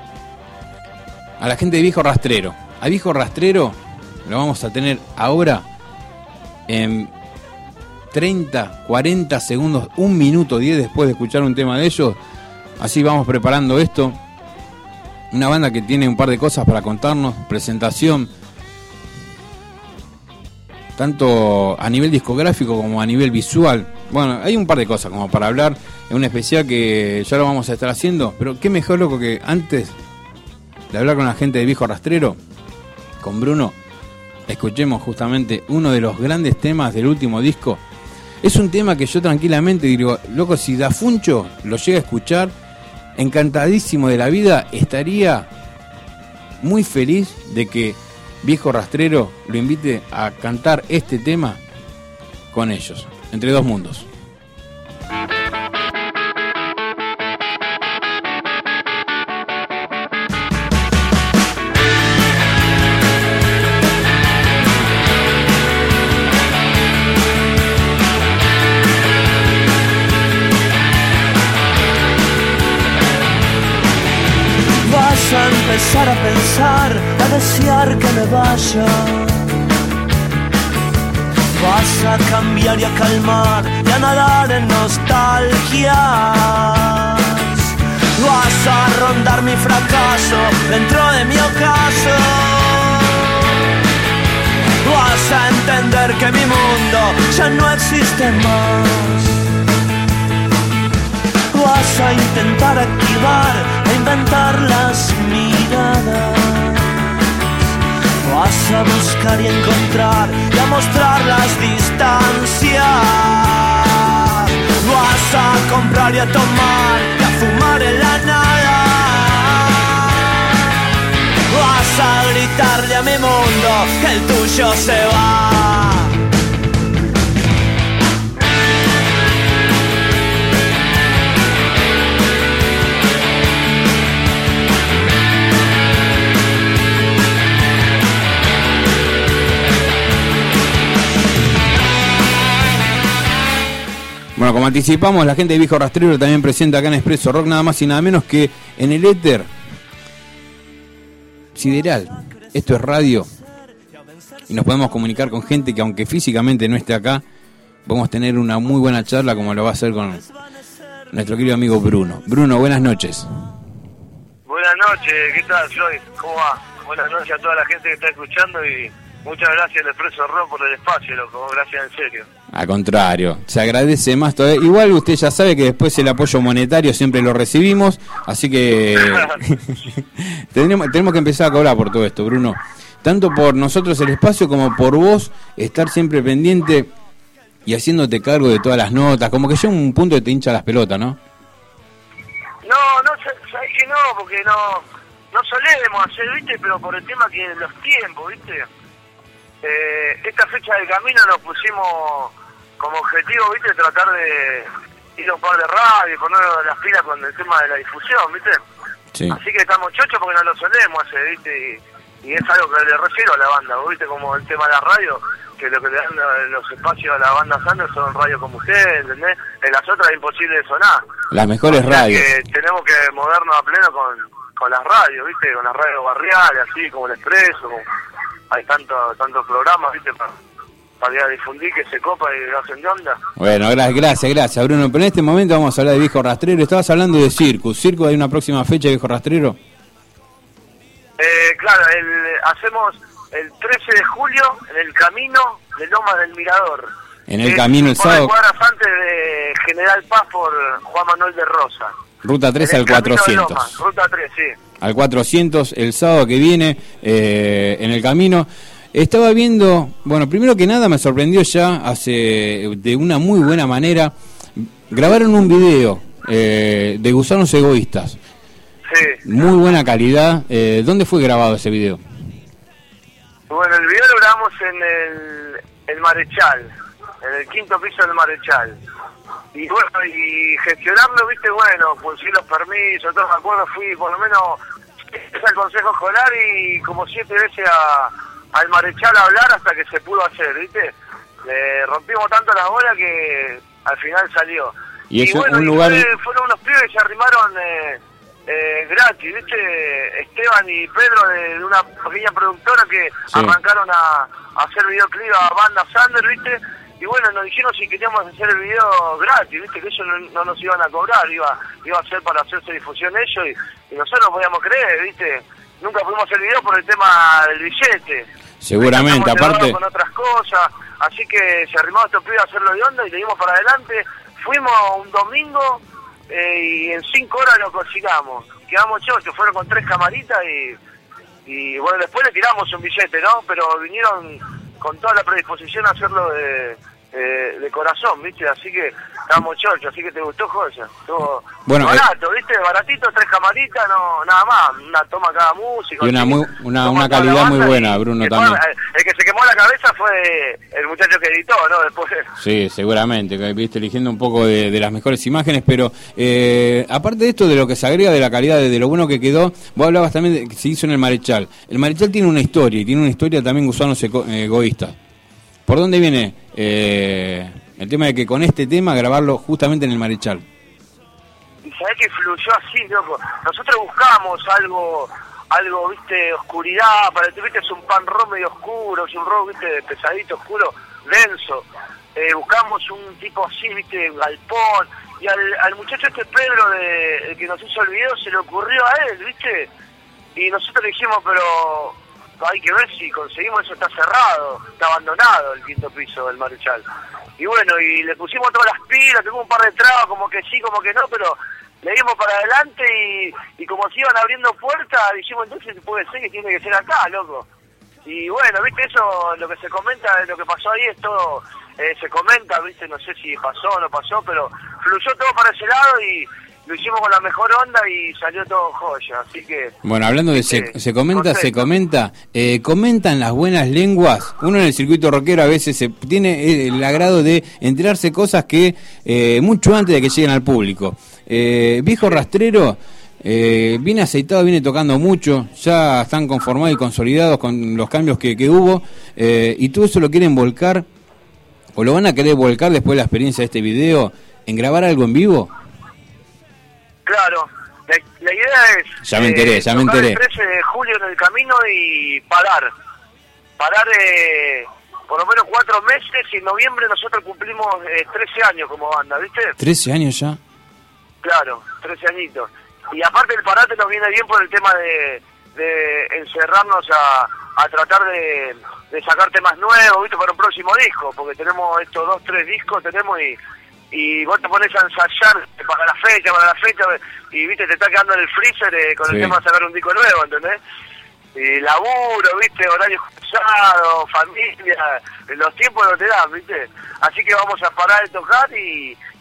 a la gente de Viejo Rastrero. A Viejo Rastrero lo vamos a tener ahora en treinta, cuarenta segundos, un minuto diez después de escuchar un tema de ellos. Así vamos preparando esto. Una banda que tiene un par de cosas para contarnos, presentación, tanto a nivel discográfico como a nivel visual. Bueno, hay un par de cosas como para hablar en un especial que ya lo vamos a estar haciendo, pero qué mejor, loco, que antes de hablar con la gente de Viejo Rastrero, con Bruno, escuchemos justamente uno de los grandes temas del último disco. Es un tema que yo tranquilamente digo, loco, si Da Funcho lo llega a escuchar, encantadísimo de la vida, estaría muy feliz de que Viejo Rastrero lo invite a cantar este tema con ellos, Entre Dos Mundos. A empezar a pensar, a desear que me vaya. Vas a cambiar y a calmar y a nadar en nostalgias. Vas a rondar mi fracaso dentro de mi ocaso. Vas a entender que mi mundo ya no existe más. Vas a intentar activar, a inventar las miradas. Vas a buscar y encontrar y a mostrar las distancias. Vas a comprar y a tomar y a fumar en la nada. Vas a gritarle a mi mundo que el tuyo se va. Bueno, como anticipamos, la gente de Viejo Rastrero también presenta acá en Expreso Rock, nada más y nada menos que en el éter sideral. Esto es radio y nos podemos comunicar con gente que, aunque físicamente no esté acá, podemos tener una muy buena charla, como lo va a hacer con nuestro querido amigo Bruno. Bruno, buenas noches. Buenas noches, ¿qué tal, Floyd? ¿Cómo va? Buenas noches a toda la gente que está escuchando y muchas gracias al Expreso Rock por el espacio, loco, gracias en serio. Al contrario, se agradece más todavía. Igual usted ya sabe que después el apoyo monetario siempre lo recibimos, así que tenemos, tenemos que empezar a cobrar por todo esto, Bruno. Tanto por nosotros el espacio como por vos estar siempre pendiente y haciéndote cargo de todas las notas. Como que llega un punto que te hincha las pelotas, ¿no? No, No, no, sabés que no, porque no, no solemos hacer, viste, pero por el tema que los tiempos, viste. Eh, esta fecha del camino nos pusimos como objetivo, viste, tratar de ir a un par de radios, ponernos las pilas con el tema de la difusión, viste. Sí. Así que estamos chochos porque no lo solemos hacer, viste, y, y es algo que le refiero a la banda, viste, como el tema de la radio, que lo que le dan los espacios a la banda Sanders son radios como ustedes, ¿entendés? En las otras es imposible de sonar. Las mejores O sea radios. que tenemos que movernos a pleno con, con las radios, viste, con las radios barriales, así como el Expreso, como, hay tantos tantos programas, viste, para, para difundir que se copa y lo hacen de onda. Bueno, gracias, gracias, gracias, Bruno. Pero en este momento vamos a hablar de Viejo Rastrero. Estabas hablando de Circus. ¿Circus hay una próxima fecha de Viejo Rastrero? Eh, claro, el, hacemos el trece de julio en el camino de Lomas del Mirador. En el Eh, camino el por las sábado. cuadras antes de General Paz por Juan Manuel de Rosa. Ruta tres En el al camino de cuatrocientos. Lomas, ruta tres, sí. Al cuatrocientos el sábado que viene, eh, en el camino. Estaba viendo, bueno, primero que nada me sorprendió ya, hace de una muy buena manera, grabaron un video eh, de Gusanos Egoístas. Sí. Muy buena calidad. Eh, ¿Dónde fue grabado ese video? Bueno, el video lo grabamos en el, el Marechal, en el quinto piso del Marechal. Y bueno, y gestionarlo, viste, bueno, conseguí los permisos, todo me acuerdo, fui por lo menos al consejo escolar y como siete veces a, al Marechal a hablar hasta que se pudo hacer, viste. Le rompimos tanto la bola que al final salió. Y eso, bueno, un y lugar... fue- fueron unos pibes que se arrimaron eh, eh, gratis, viste, Esteban y Pedro de, de una pequeña productora que Sí. arrancaron a, a hacer videoclip a banda Sander, viste. Y bueno, nos dijeron si queríamos hacer el video gratis, viste, que eso no, no nos iban a cobrar, iba iba a ser para hacerse difusión ellos y, y nosotros no podíamos creer, viste. Nunca pudimos hacer video por el tema del billete. Seguramente, Estamos aparte... con otras cosas, así que se arrimaron estos pibes a hacerlo de onda y le dimos para adelante. Fuimos un domingo eh, y en cinco horas lo cocinamos. Quedamos chochos, fueron con tres camaritas y, y bueno, después le tiramos un billete, ¿no? Pero vinieron con toda la predisposición a hacerlo de, de, de corazón, ¿viste? Así que estábamos chochos, así que te gustó, Joya. Estuvo Bueno, barato, ¿viste? Baratito, tres camaritas, no nada más, una toma cada músico. Y una, así. muy, una, Tomó una toda la calidad muy banda y- buena, Bruno, y también. fue- el que se quemó la cabeza fue el muchacho que editó, ¿no? Después. Sí, seguramente, que viste eligiendo un poco de, de las mejores imágenes, pero eh, aparte de esto, de lo que se agrega de la calidad, de, de lo bueno que quedó, vos hablabas también de que se hizo en el Marechal. El Marechal tiene una historia, y tiene una historia también Gusanos Eco- Egoístas. ¿Por dónde viene eh, el tema de que con este tema grabarlo justamente en el Marechal? Y sabés que fluyó así, loco. Nosotros buscamos algo, algo, viste, oscuridad, para ti, viste, es un pan rock medio oscuro, es un rock, viste, pesadito, oscuro, denso. Eh, buscamos un tipo así, viste, galpón. Y al, al muchacho este Pedro, de, el que nos hizo el video, se le ocurrió a él, viste. Y nosotros le dijimos, pero hay que ver si conseguimos eso, está cerrado, está abandonado el quinto piso del Marechal. Y bueno, y le pusimos todas las pilas, tuvimos un par de trabas, como que sí, como que no, pero le dimos para adelante y, y como se iban abriendo puertas, dijimos, entonces puede ser que tiene que ser acá, loco. Y bueno, viste, eso, lo que se comenta, lo que pasó ahí es todo, eh, se comenta, viste, no sé si pasó o no pasó, pero fluyó todo para ese lado y lo hicimos con la mejor onda y salió todo joya, así que... Bueno, hablando de se, viste, se comenta, se contento. comenta, eh, comentan las buenas lenguas. Uno en el circuito rockero a veces se tiene el agrado de enterarse cosas que eh, mucho antes de que lleguen al público. Eh, Viejo Rastrero eh, viene aceitado, viene tocando mucho, ya están conformados y consolidados con los cambios que, que hubo, eh, y todo eso lo quieren volcar, o lo van a querer volcar después de la experiencia de este video, en grabar algo en vivo. Claro, la, la idea es... Ya me enteré, ya me tocar enteré. el trece de julio en el camino y parar. Parar eh, por lo menos cuatro meses y en noviembre nosotros cumplimos eh, trece años como banda, ¿viste? trece años ya. Claro, trece añitos. Y aparte el parate nos viene bien por el tema de, de encerrarnos a, a tratar de, de sacar temas nuevos, ¿viste? Para un próximo disco, porque tenemos estos dos, tres discos, tenemos y... y vos te pones a ensayar para la fecha, para la fecha, y viste, te está quedando en el freezer eh, con Sí. el tema de sacar un disco nuevo, ¿entendés? Y laburo, viste, horarios cruzados, familia, los tiempos no te dan, viste. Así que vamos a parar de tocar y,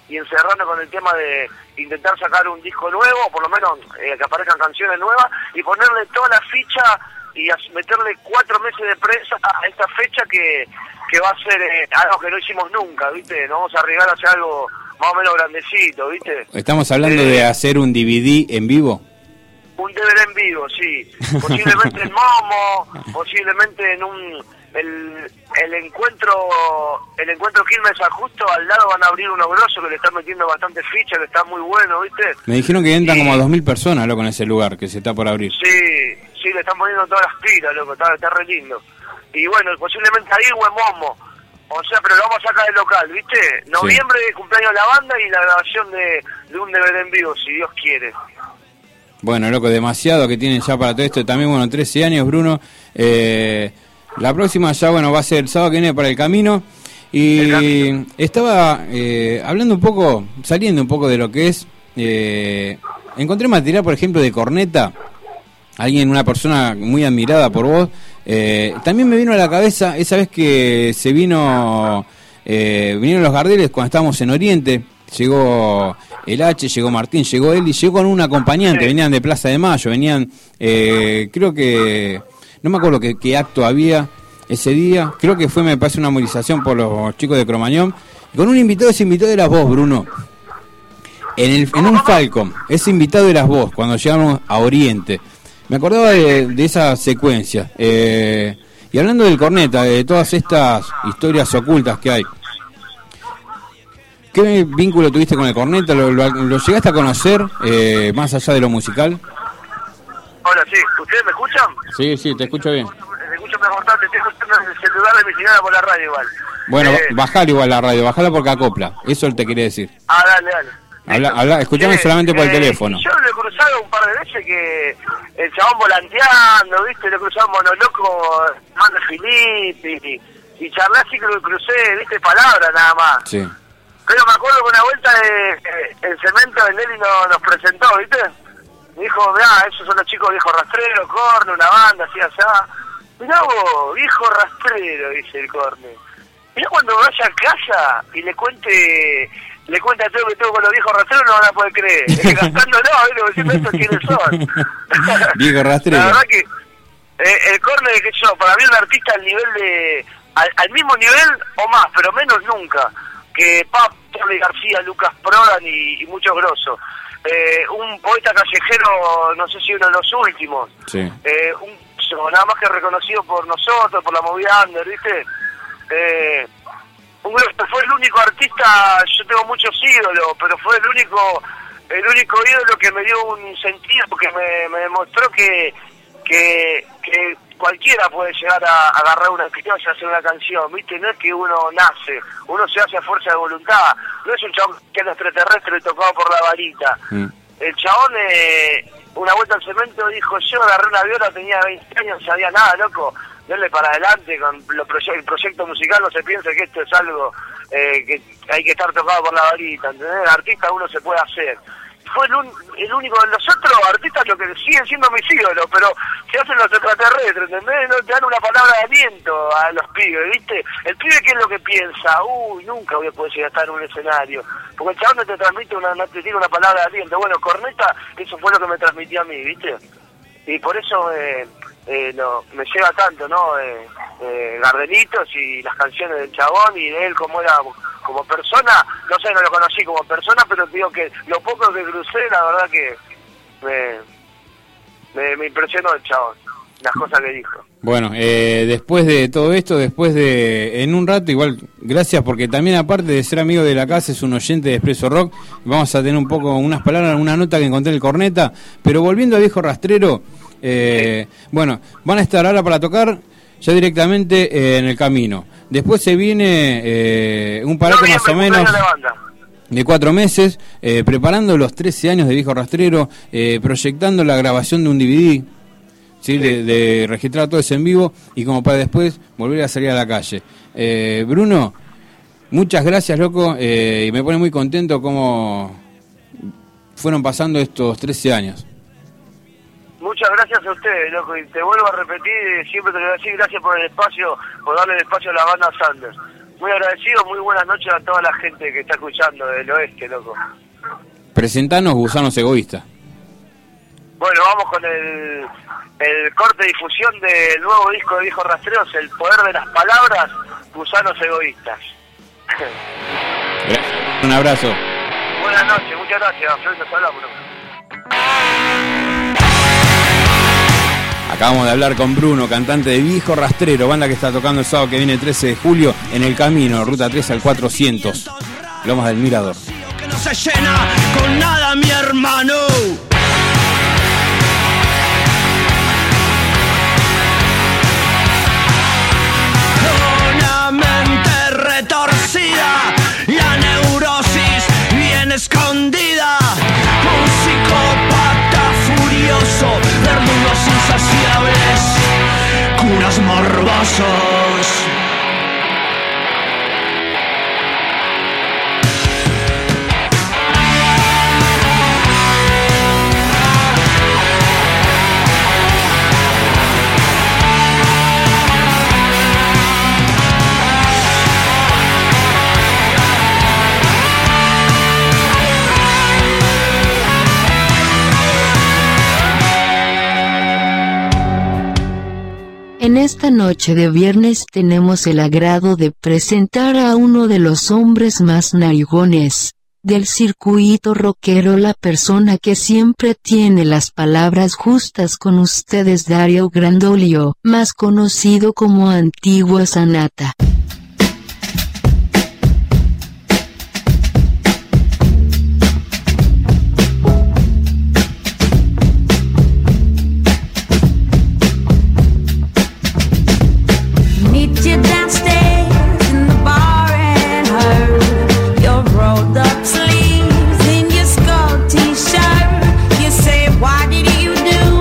y encerrarnos con el tema de intentar sacar un disco nuevo, por lo menos eh, que aparezcan canciones nuevas, y ponerle toda la ficha y as- meterle cuatro meses de prensa a esta fecha que, que va a ser eh, algo que no hicimos nunca, ¿viste? Nos vamos a arriesgar a hacer algo más o menos grandecito, ¿viste? Estamos hablando Eh, de hacer un D V D en vivo. Un D V D en vivo, sí. Posiblemente en Momo, posiblemente en un... El, el encuentro el encuentro Quilmes San Justo, al lado van a abrir uno grosso que le están metiendo bastante ficha, que está muy bueno, ¿viste? Me dijeron que entran Y- como dos mil personas, loco, en ese lugar que se está por abrir. Sí, sí, le están poniendo todas las pilas, loco, está, está re lindo. Y bueno, posiblemente ahí o en Momo. O sea, pero lo vamos a sacar del local, ¿viste? Noviembre, cumpleaños de la banda y la grabación de, de un D V D en vivo, si Dios quiere. Bueno, loco, demasiado que tienen ya para todo esto. También, bueno, trece años, Bruno. Eh, la próxima ya, bueno, va a ser el sábado que viene para el camino. Y El camino. estaba eh, hablando un poco, saliendo un poco de lo que es... Eh, encontré material, por ejemplo, de corneta. Alguien, una persona muy admirada por vos. Eh, también me vino a la cabeza esa vez que se vino... Eh, vinieron los Gardeles cuando estábamos en Oriente. Llegó el H, llegó Martín, llegó él y llegó con un acompañante. Sí. Venían de Plaza de Mayo, venían... Eh, creo que... No me acuerdo qué, qué acto había ese día. Creo que fue, me parece, una movilización por los chicos de Cromañón. Con un invitado, ese invitado eras vos, Bruno. En, el, en un Falcon, ese invitado eras vos, cuando llegamos a Oriente. Me acordaba de, de esa secuencia. Eh, y hablando del corneta, de todas estas historias ocultas que hay. ¿Qué vínculo tuviste con el corneta? ¿Lo, lo, lo llegaste a conocer, eh, más allá de lo musical? Hola, sí, ¿ustedes me escuchan? Sí, sí, te escucho bien. Me escucho mejor, te estoy escuchando en el celular de mi señora por la radio igual. Bueno, Eh, bajala igual la radio, bajala porque acopla. Eso te quería decir. Ah, dale, dale. Habla, habla, escuchame Eh, solamente por el eh, teléfono. Yo lo he cruzado un par de veces que el chabón volanteando, ¿viste? Lo he cruzado monoloco, Mando Filippi, y, y charlé así que lo crucé, ¿viste? Palabras nada más. Sí. Pero me acuerdo que una vuelta de, eh, el cemento de Nelly no, nos presentó, ¿viste? Me dijo, mirá, esos son los chicos Viejo Rastrero, Corne, una banda, así allá. Mirá vos, Viejo Rastrero, dice el Corne. Mirá cuando vaya a casa y le cuente... Le cuenta todo lo que tengo con los viejos rastreros, no van a poder creer. Gastando no, ¿viste? Diciendo estos quiénes son. Viejo Rastrero. La verdad que eh, el Corne, que yo, para mí un artista al nivel de... Al, al mismo nivel o más, pero menos nunca, que Pap, Charlie García, Lucas Prodan y, y muchos grosos. Eh, un poeta callejero, no sé si uno de los últimos. Sí. Eh, un, nada más que reconocido por nosotros, por la movida under, ¿viste? Eh... Un grosso, fue el único artista, yo tengo muchos ídolos, pero fue el único el único ídolo que me dio un sentido, porque me, me demostró que, que que cualquiera puede llegar a, a agarrar una canción y hacer una canción, ¿viste? No es que uno nace, uno se hace a fuerza de voluntad, no es un chabón que es extraterrestre tocado por la varita. Mm. El chabón, eh, una vuelta al cemento, dijo, yo agarré una viola, tenía veinte años, no sabía nada, loco. Denle para adelante con lo proye- el proyecto musical, no se piense que esto es algo eh, que hay que estar tocado por la varita, ¿entendés? El artista uno se puede hacer. Fue el, un, el único de los otros artistas lo que siguen siendo mis ídolos, pero se hacen los extraterrestres, ¿entendés? No te dan una palabra de aliento a los pibes, ¿viste? El pibe, ¿qué es lo que piensa? Uy, nunca voy a poder llegar a estar en un escenario. Porque el chabón no te transmite una, no te tiene una palabra de aliento. Bueno, Corneta, eso fue lo que me transmitió a mí, ¿viste? Y por eso... Eh, Eh, no, me llega tanto, ¿no? Eh, eh, Gardelitos y las canciones del chabón y de él como era como persona, no sé, no lo conocí como persona, pero te digo que lo poco que crucé, la verdad que me, me, me impresionó el chabón, las cosas que dijo. Bueno, eh, después de todo esto, después de... En un rato, igual, gracias, porque también aparte de ser amigo de la casa, es un oyente de Expreso Rock. Vamos a tener un poco, unas palabras, una nota que encontré en el Corneta. Pero volviendo a Viejo Rastrero, eh, sí. Bueno, van a estar ahora para tocar ya directamente eh, en el camino. Después se viene eh, un parate más o menos de cuatro meses, eh, preparando los trece años de Viejo Rastrero, eh, proyectando la grabación de un D V D. ¿Sí? De, de registrar todo eso en vivo y como para después volver a salir a la calle. Eh, Bruno, muchas gracias, loco, eh, y me pone muy contento cómo fueron pasando estos trece años. Muchas gracias a ustedes, loco, y te vuelvo a repetir, siempre te lo voy a decir, gracias por el espacio, por darle el espacio a la banda Sanders. muy agradecido, muy buenas noches a toda la gente que está escuchando del oeste, loco. Presentanos Gusanos Egoístas. Bueno, vamos con el, el corte de difusión del nuevo disco de Viejos Rastreros, El Poder de las Palabras, Gusanos Egoístas. Un abrazo. Buenas noches, muchas gracias, Alfredo, nos hablamos. Acabamos de hablar con Bruno, cantante de Viejo Rastrero, banda que está tocando el sábado que viene trece de julio en El Camino, ruta tres al cuatrocientos, Lomas del Mirador. Que no se llena con nada, mi hermano. Una mente retorcida, la neurosis bien escondida, un psicópata furioso, verdugos insaciables, curas morbosos. En esta noche de viernes tenemos el agrado de presentar a uno de los hombres más narigones del circuito rockero, la persona que siempre tiene las palabras justas con ustedes, Dario Grandolio, más conocido como Antigua Sanata.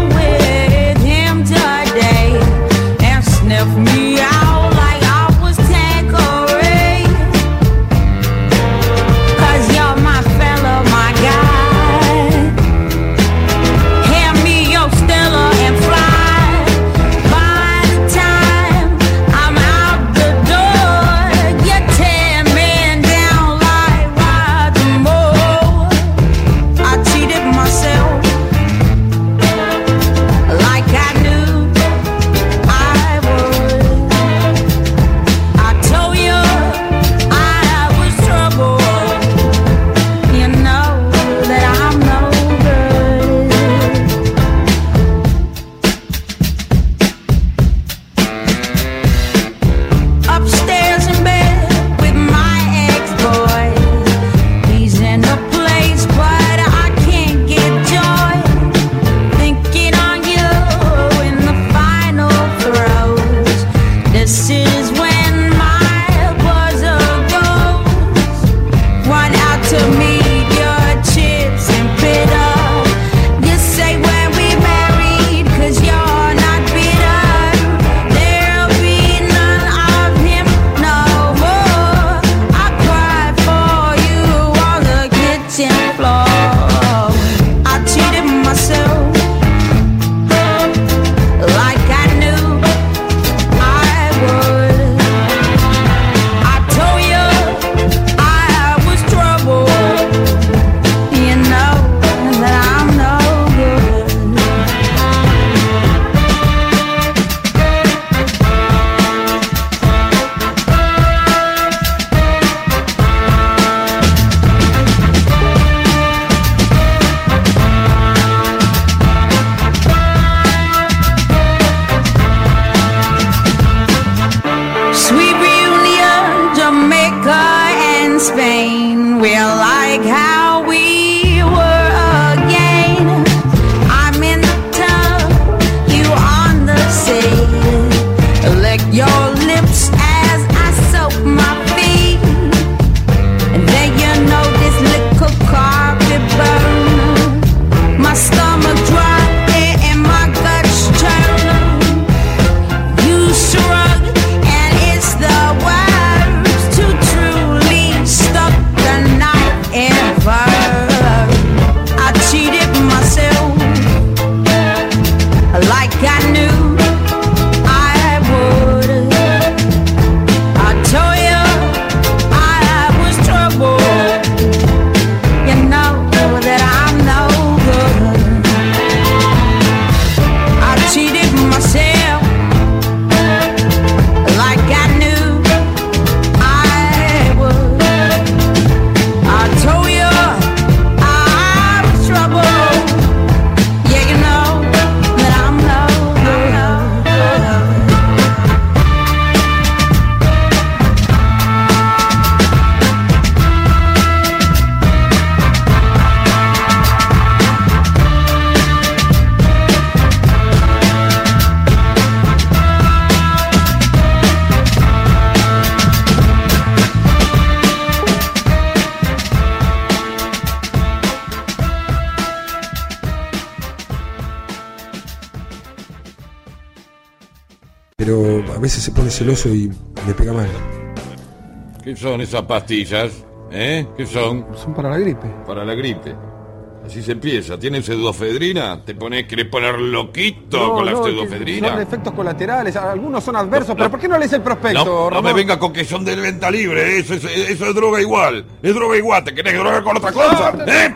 Me out like I was ten. veces se pone celoso y me pega mal. ¿Qué son esas pastillas? ¿Eh? ¿Qué son? Son para la gripe. Para la gripe. Así se empieza. ¿Tienes pseudoefedrina? ¿Te pones, querés poner loquito No, con la no, pseudoefedrina? Son efectos colaterales, algunos son adversos, no, pero ¿por qué no lees el prospecto, No, no Ramón? me venga con que son de venta libre, eso es, eso es droga igual. Es droga igual, ¿te querés drogar con otra cosa? ¿Eh?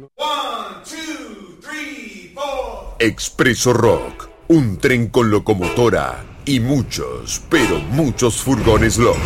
Expreso Rock, un tren con locomotora y muchos, pero muchos furgones locos.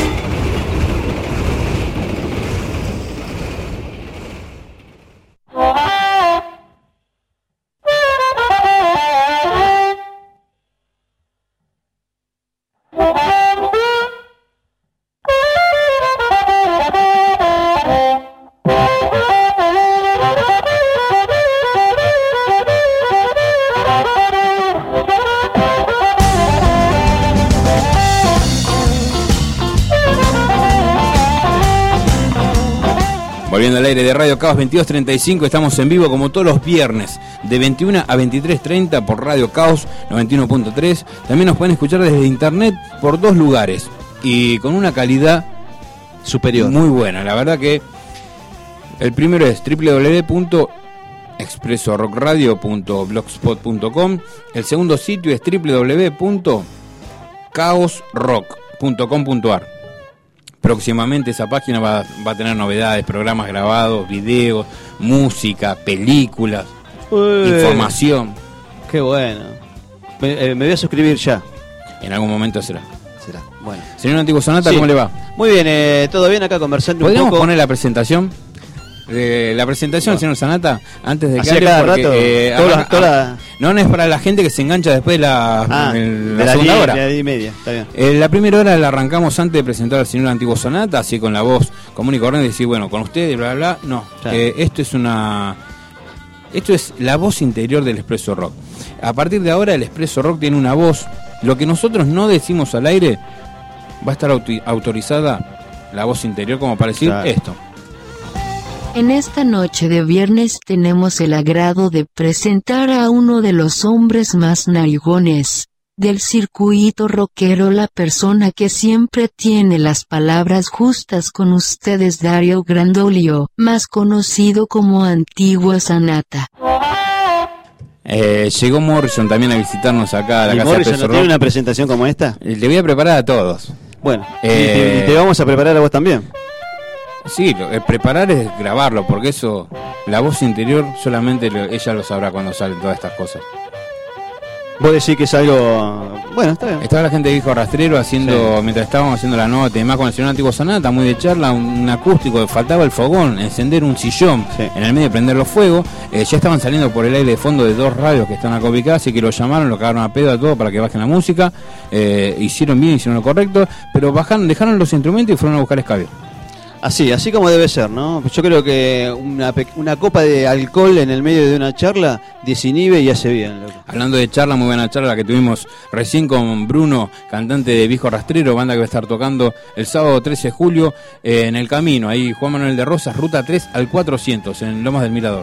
Volviendo al aire de Radio Caos veintidós treinta y cinco, estamos en vivo como todos los viernes de veintiuna a veintitrés treinta por Radio Caos noventa y uno punto tres. También nos pueden escuchar desde internet por dos lugares y con una calidad superior, muy buena. La verdad que el primero es doble u doble u doble u punto expreso rock radio punto blogspot punto com. El segundo sitio es doble u doble u doble u punto caos rock punto com punto a r. Próximamente esa página va, va a tener novedades, programas grabados, videos, música, películas, Uy, información. Qué bueno. Me, eh, me voy a suscribir ya. En algún momento será. Será. Bueno. Señor Antiguo Sonata, Sí. ¿cómo le va? Muy bien, eh, todo bien acá conversando un ¿Podríamos poco. poner la presentación? Eh, la presentación, no. Señor Sanata, antes de que Hacía hable, cada porque, rato, eh, toda ah, la- toda la- no, no es para la gente que se engancha después de la, Ah, el- de la la segunda diez, hora. de la diez y media, está bien. Eh, la primera hora la arrancamos antes de presentar al señor Antiguo Sonata, así con la voz común y corriente, y decir, bueno, con usted, bla, bla, bla. No, Claro. eh, esto es una... Esto es la voz interior del Expreso Rock. A partir de ahora el Expreso Rock tiene una voz. Lo que nosotros no decimos al aire va a estar auti- autorizada la voz interior como para decir Claro. esto. En esta noche de viernes tenemos el agrado de presentar a uno de los hombres más narigones del circuito rockero, la persona que siempre tiene las palabras justas con ustedes, Dario Grandolio, más conocido como Antigua Sanata. Eh, llegó Morrison también a visitarnos acá a la ¿Y casa Morrison de Expreso no tiene Rock. una presentación como esta? Eh, Le voy a preparar a todos. Bueno, Eh, y, te, y te vamos a preparar a vos también. Sí, lo- eh, preparar es grabarlo, porque eso, la voz interior solamente lo- ella lo sabrá cuando salen todas estas cosas. Vos decís que es algo... Bueno, está bien. Estaba la gente de Viejo Rastrero haciendo, Sí. mientras estábamos haciendo la nota y demás con el señor Antiguo Sonata, muy de charla, un, un acústico, faltaba el fogón, encender un sillón Sí. en el medio de prender los fuegos. Eh, ya estaban saliendo por el aire de fondo de dos radios que están acá ubicadas, así que lo llamaron, lo cagaron a pedo a todo para que bajen la música. Eh, hicieron bien, hicieron lo correcto, pero bajaron, dejaron los instrumentos y fueron a buscar escabio. Así, así como debe ser, ¿no? Yo creo que una, pe- una copa de alcohol en el medio de una charla desinhibe y hace bien, loco. Hablando de charla, muy buena charla la que tuvimos recién con Bruno, cantante de Viejo Rastrero, banda que va a estar tocando el sábado trece de julio eh, en El Camino, ahí Juan Manuel de Rosas, ruta tres al cuatrocientos, en Lomas del Mirador.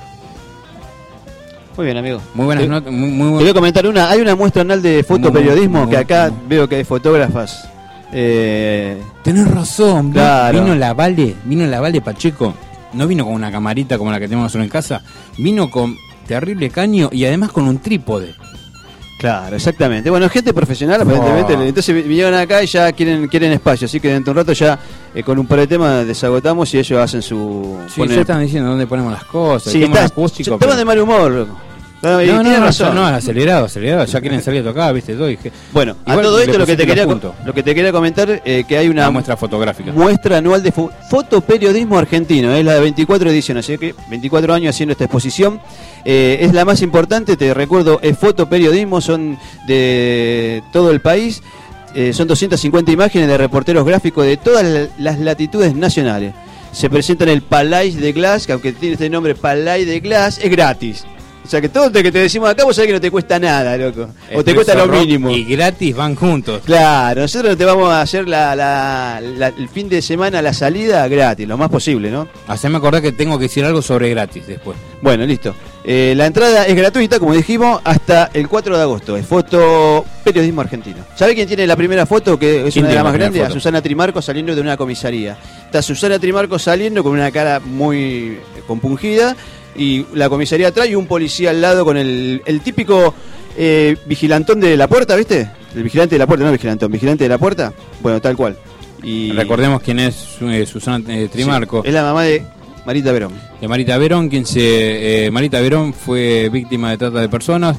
Muy bien, amigo. Muy buenas Te- notas, muy, muy Te voy buen- a comentar una. Hay una muestra anual de fotoperiodismo Muy- que acá muy- veo que hay fotógrafas. Eh, Tenés razón, vi- Claro. vino la Vale, vino la Vale Pacheco, no vino con una camarita como la que tenemos nosotros en casa, vino con terrible caño y además con un trípode. claro, exactamente. Bueno, gente profesional, aparentemente. Oh. Entonces vi- vinieron acá y ya quieren quieren espacio. Así que dentro de un rato ya eh, con un par de temas desagotamos y ellos hacen su. Sí, ponen- ya están diciendo dónde ponemos las cosas, Sí, el tema está- acústico. estaban pero- de mal humor, loco. No, y No, no, tiene no, razón. no, acelerado, acelerado, ya quieren salir a tocar, viste, todo. Y dije, Bueno, a igual todo le esto lo que te pusiste quería los co- puntos. lo que te quería comentar eh, que hay una Una muestra fotográfica. muestra anual de fo- fotoperiodismo argentino, es la de veinticuatro edición, así que veinticuatro años haciendo esta exposición. Eh, es la más importante, te recuerdo, es fotoperiodismo, son de todo el país, eh, son doscientas cincuenta imágenes de reporteros gráficos de todas la- las latitudes nacionales. Se presenta en el Palais de Glass, que aunque tiene este nombre Palais de Glass, es gratis. O sea que todo lo que te decimos acá, vos sabés que no te cuesta nada, loco. O te Expreso cuesta lo Rock mínimo. Y gratis van juntos. Claro, nosotros te vamos a hacer la, la- la- el fin de semana la salida gratis, lo más posible, ¿no? Haceme acordar que tengo que decir algo sobre gratis después. Bueno, listo. Eh, la entrada es gratuita, como dijimos, hasta el cuatro de agosto. Es foto periodismo argentino. ¿Sabe quién tiene la primera foto? Que es una de las más grandes. A Susana Trimarco saliendo de una comisaría. Está Susana Trimarco saliendo con una cara muy compungida y la comisaría atrás y un policía al lado con el, el típico eh, vigilantón de la puerta, ¿viste? El vigilante de la puerta, no vigilantón, vigilante de la puerta. Bueno, tal cual. Y recordemos quién es eh, Susana eh, Trimarco. Sí, es la mamá de Marita Verón. De Marita Verón, quien se. Eh, Marita Verón fue víctima de trata de personas.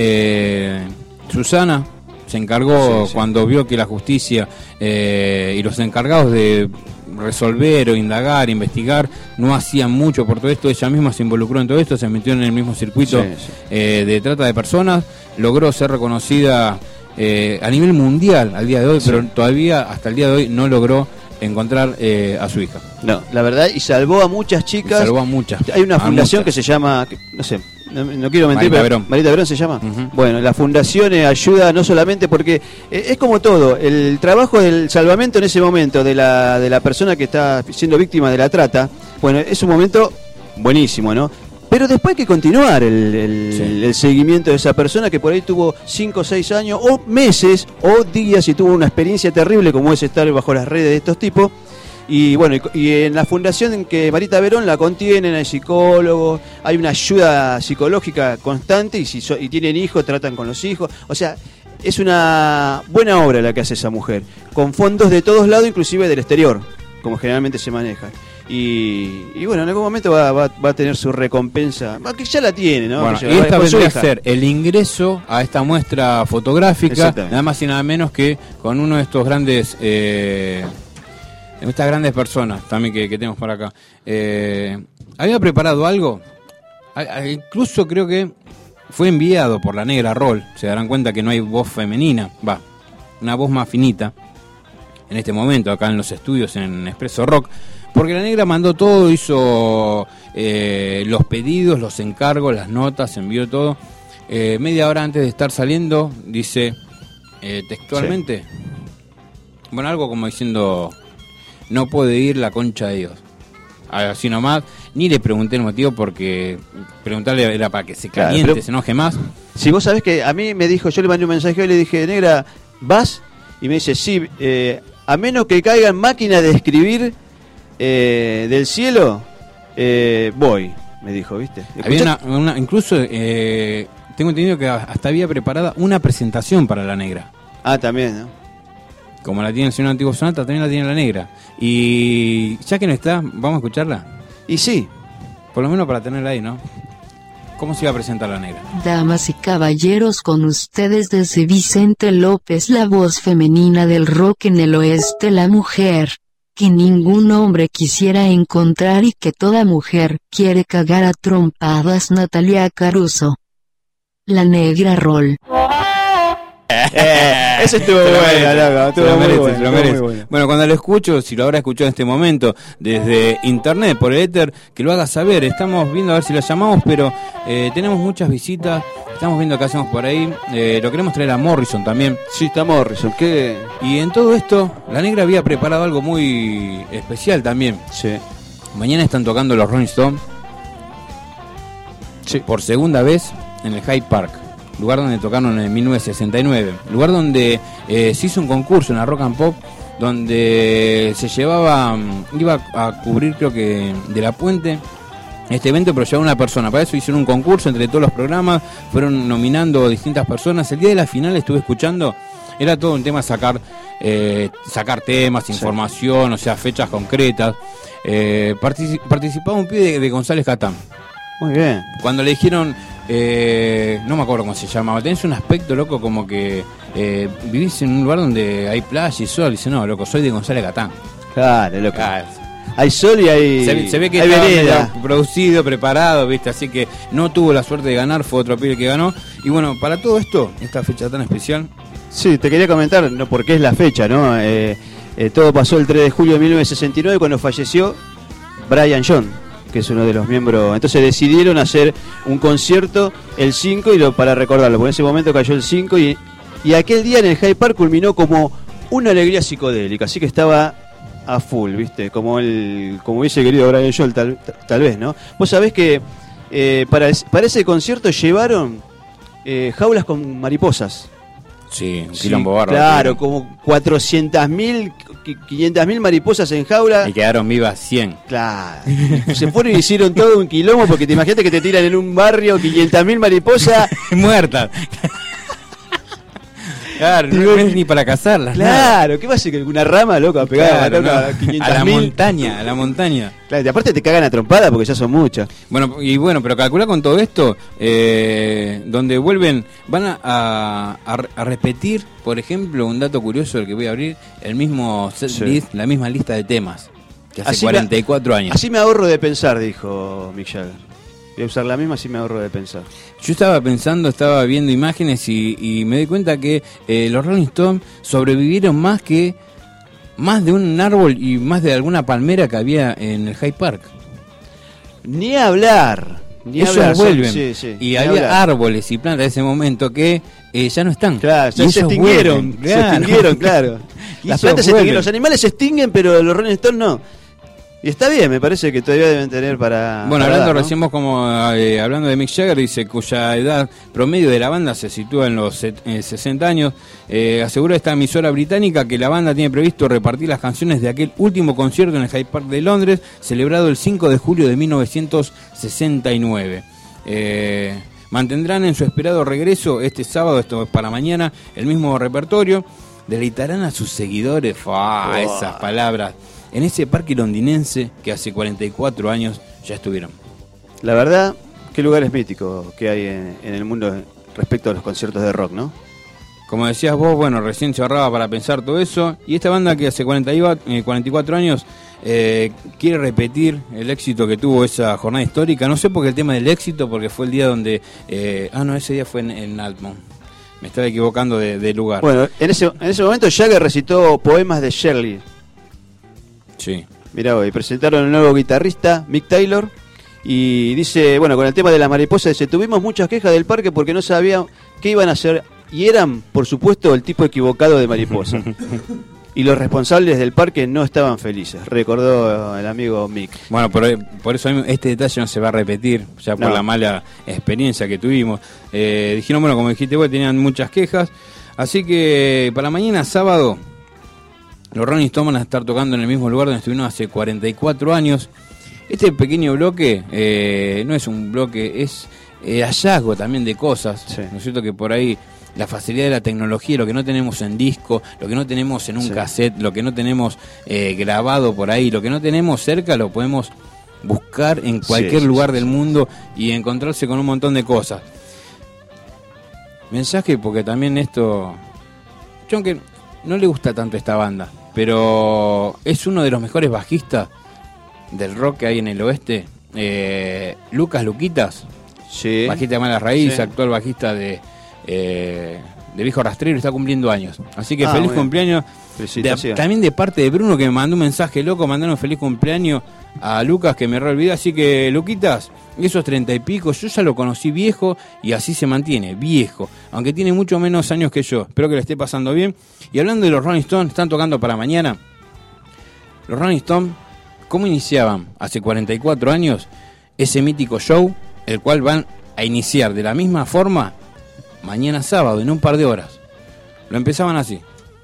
Eh, Susana se encargó, sí, sí. cuando vio que la justicia eh, y los encargados de resolver o indagar, investigar, no hacían mucho por todo esto. Ella misma se involucró en todo esto, se metió en el mismo circuito sí, sí. Eh, de trata de personas. Logró ser reconocida eh, a nivel mundial al día de hoy, sí. pero todavía hasta el día de hoy no logró encontrar eh, a su hija. No, la verdad, y salvó a muchas chicas. Y salvó a muchas. Hay una fundación que se llama, no sé, no, no quiero mentir, Marita pero Verón. Marita Verón se llama. Uh-huh. Bueno, la fundación eh, ayuda no solamente porque eh, es como todo, el trabajo del salvamento en ese momento de la de la persona que está siendo víctima de la trata, bueno, es un momento buenísimo, ¿no? Pero después hay que continuar el, el, sí. el seguimiento de esa persona que por ahí tuvo cinco o seis años, o meses, o días, y tuvo una experiencia terrible como es estar bajo las redes de estos tipos. Y bueno, y, y en la fundación en que Marita Verón la contienen, hay psicólogos, hay una ayuda psicológica constante, y si so, y tienen hijos, tratan con los hijos. O sea, es una buena obra la que hace esa mujer, con fondos de todos lados, inclusive del exterior, como generalmente se maneja. Y, y bueno, en algún momento va, va, va a tener su recompensa, que ya la tiene, ¿no? Bueno, que y esta vendría a ser el ingreso a esta muestra fotográfica, nada más y nada menos que con uno de estos grandes, eh, estas grandes personas también que, que tenemos por acá. Eh, ¿Había preparado algo? A, incluso creo que fue enviado por la Negra Roll. Se darán cuenta que no hay voz femenina, va, una voz más finita en este momento acá en los estudios en Expreso Rock. Porque la Negra mandó todo, hizo eh, los pedidos, los encargos, las notas, envió todo. Eh, media hora antes de estar saliendo, dice eh, textualmente, sí. bueno, algo como diciendo, no puede ir la concha de Dios. Así nomás, ni le pregunté el motivo porque preguntarle era para que se caliente, claro, pero, se enoje más. Si vos sabés que a mí me dijo, yo le mandé un mensaje y le dije, Negra, ¿vas? Y me dice, sí, eh, a menos que caigan máquinas de escribir Eh, del cielo, eh, voy, me dijo, ¿viste? Había una, una, incluso eh, tengo entendido que hasta había preparada una presentación para la Negra. Ah, también, ¿no? Como la tiene el señor Antiguo Sonata, también la tiene la Negra. Y ya que no está, ¿vamos a escucharla? Y sí. Por lo menos para tenerla ahí, ¿no? ¿Cómo se iba a presentar la Negra? Damas y caballeros, con ustedes desde Vicente López, la voz femenina del rock en el oeste, la mujer que ningún hombre quisiera encontrar y que toda mujer quiere cagar a trompadas, Natalia Caruso. La Negra Roll. Eh, eso estuvo bueno, loco, estuvo lo muy merece, bueno, lo merece. muy bueno. Bueno, cuando lo escucho, si lo habrá escuchado en este momento desde internet, por el éter, que lo haga saber. Estamos viendo a ver si la llamamos, pero eh, tenemos muchas visitas. Estamos viendo qué hacemos por ahí. Eh, lo queremos traer a Morrison también. Sí, está Morrison. ¿Qué? Y en todo esto, la Negra había preparado algo muy especial también. Sí. Mañana están tocando los Rolling Stones. Sí. Por segunda vez en el Hyde Park. Lugar donde tocaron en mil novecientos sesenta y nueve. Lugar donde eh, se hizo un concurso en la Rock and Pop, donde se llevaba, iba a cubrir, creo que de La Puente, este evento, pero llevaba una persona. Para eso hicieron un concurso entre todos los programas, fueron nominando distintas personas. El día de la final estuve escuchando, era todo un tema sacar eh, sacar temas, información, sí. O sea, fechas concretas. Eh, particip- participaba un pibe de, de González Catán. Muy bien. Cuando le dijeron, eh, no me acuerdo cómo se llamaba, tenés un aspecto, loco, como que eh, vivís en un lugar donde hay playa y sol. Y dice, no, loco, soy de González Catán. Claro, loco. Claro. Hay sol y hay... Se, se ve que hay estaba producido, preparado, ¿viste? Así que no tuvo la suerte de ganar, fue otro pibe que ganó. Y bueno, para todo esto, esta fecha tan especial... Sí, te quería comentar, no, porque es la fecha, ¿no? Eh, eh, todo pasó el tres de julio de mil novecientos sesenta y nueve cuando falleció Brian John, que es uno de los miembros. Entonces decidieron hacer un concierto el cinco y lo, para recordarlo, porque en ese momento cayó el cinco y, y aquel día en el Hyde Park culminó como una alegría psicodélica, así que estaba a full, ¿viste? Como el como hubiese querido Brian John, tal, tal vez, ¿no? Vos sabés que eh, para, es- para ese concierto llevaron eh, jaulas con mariposas. Sí, un Sí, quilombo bárbaro. claro, como cuatrocientas mil, quinientas mil mariposas en jaula. Y quedaron vivas cien. Claro. Se fueron y hicieron todo un quilombo porque te imaginas que te tiran en un barrio quinientas mil mariposas. Muertas. Claro, no Digo, es ni para cazarlas. Claro, ¿qué va a hacer? ¿Una rama, loco? A pegar Claro, a matar no. a A quinientas la mil. montaña, a la montaña. Claro, y aparte te cagan a trompada porque ya son muchas. Bueno, y bueno, pero calcula con todo esto, eh, donde vuelven, van a, a, a repetir, por ejemplo, un dato curioso del que voy a abrir, el mismo set Sí. list, la misma lista de temas, que hace Así me- cuarenta y cuatro años. Así me ahorro de pensar, dijo Mick Jagger. Voy a usar la misma, así me ahorro de pensar. Yo estaba pensando, estaba viendo imágenes y, y me di cuenta que eh, los Rolling Stones sobrevivieron más que más de un árbol y más de alguna palmera que había en el Hyde Park. Ni hablar. Ni Ellos hablar. son- vuelven sí, sí, y ni había hablar. árboles y plantas de ese momento que eh, ya no están. Claro, ya Y se ellos extinguieron. vuelven, Se claro. extinguieron, claro. Y Las ellos plantas se vuelven. extinguen, los animales se extinguen, pero los Rolling Stones no. Y está bien, me parece que todavía deben tener para. Bueno, para hablando dar, ¿no? recién vos como eh, hablando de Mick Jagger, dice cuya edad promedio de la banda se sitúa en los set- eh, sesenta años, eh, asegura esta emisora británica que la banda tiene previsto repartir las canciones de aquel último concierto en el Hyde Park de Londres, celebrado el cinco de julio de mil novecientos sesenta y nueve. Eh, mantendrán en su esperado regreso este sábado, esto es para mañana, el mismo repertorio, deleitarán a sus seguidores, ¡fua! Wow. Esas palabras, en ese parque londinense que hace cuarenta y cuatro años ya estuvieron. La verdad, qué lugares míticos que hay en, en el mundo respecto a los conciertos de rock, ¿no? Como decías vos, bueno, recién se ahorraba para pensar todo eso, y esta banda que hace cuarenta y cuatro años eh, quiere repetir el éxito que tuvo esa jornada histórica. No sé por qué el tema del éxito, porque fue el día donde... eh, ah, no, ese día fue en, en Altmont. Me estaba equivocando de, de lugar. Bueno, en ese, en ese momento Jagger recitó poemas de Shirley. Sí. Mirá, hoy presentaron un nuevo guitarrista, Mick Taylor, y dice, bueno, con el tema de la mariposa, dice, tuvimos muchas quejas del parque porque no sabían qué iban a hacer, y eran, por supuesto, el tipo equivocado de mariposa. Y los responsables del parque no estaban felices, recordó el amigo Mick. Bueno, por, por eso este detalle no se va a repetir, ya por No. la mala experiencia que tuvimos. Eh, dijeron, bueno, como dijiste vos, tenían muchas quejas, así que para mañana sábado los Rolling Stones van a estar tocando en el mismo lugar donde estuvieron hace cuarenta y cuatro años. Este pequeño bloque eh, no es un bloque, es eh, hallazgo también de cosas, Sí. ¿no es cierto? Que por ahí la facilidad de la tecnología, lo que no tenemos en disco, lo que no tenemos en un Sí. cassette, lo que no tenemos eh, grabado por ahí, lo que no tenemos cerca, lo podemos buscar en cualquier Sí, sí, lugar sí, del sí. mundo y encontrarse con un montón de cosas. Mensaje, porque también esto... Yo aunque no le gusta tanto esta banda, pero es uno de los mejores bajistas del rock que hay en el oeste. Eh, Lucas Luquitas, Sí. bajista de Mala Raíz, Sí. actual bajista de, eh, de Viejo Rastrero, está cumpliendo años. Así que Ah, feliz muy bien. cumpleaños. De- Felicitaciones. también de parte de Bruno, que me mandó un mensaje loco, mandaron un feliz cumpleaños a Lucas, que me re olvidé. Así que, Luquitas, esos treinta y pico, yo ya lo conocí viejo y así se mantiene, viejo. Aunque tiene mucho menos años que yo. Espero que le esté pasando bien. Y hablando de los Rolling Stones, están tocando para mañana. Los Rolling Stones, ¿cómo iniciaban hace cuarenta y cuatro años ese mítico show, el cual van a iniciar de la misma forma mañana sábado, en un par de horas? Lo empezaban así.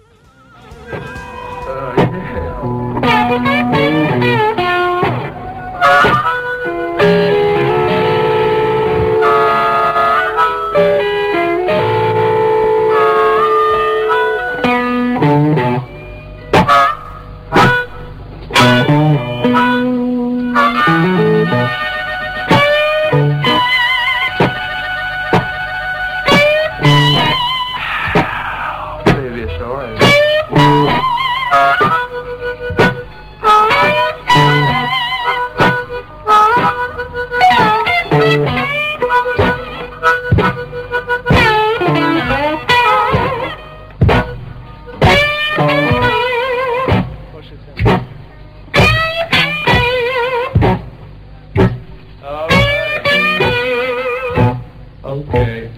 Okay.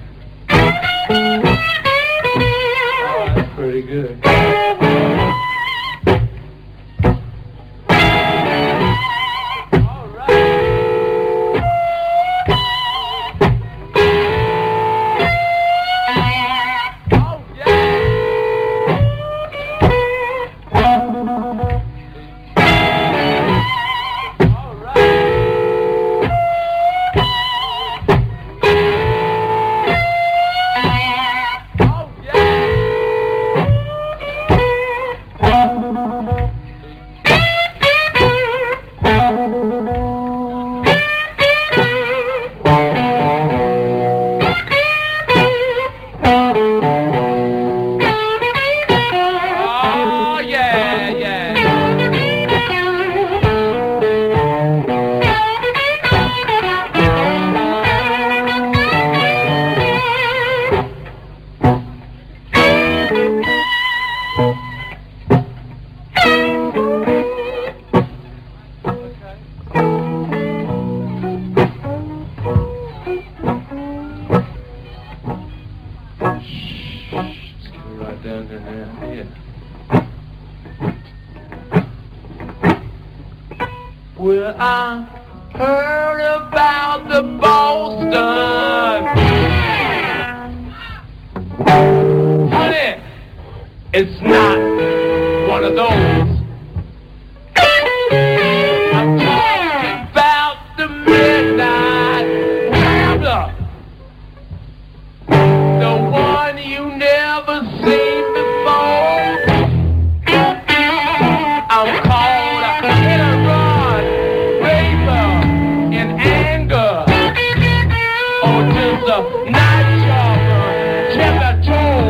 Oh, that's pretty good. All right. Well, I heard about the Boston. Honey, it's not one of those. I'm talking about the midnight rambler. The one you never seen before. I'm called a hit and run, raver in anger, or just a night shopper, cheddar toe,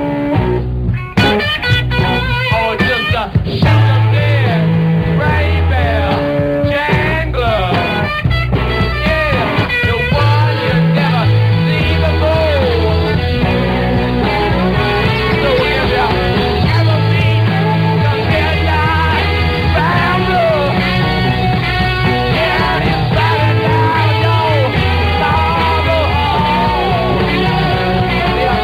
or just a chandelier, raver, jangler. Yeah, the one you never see before. So if you ever meet the midnight rambler, yeah, it's better down your sorrow hole. Yeah,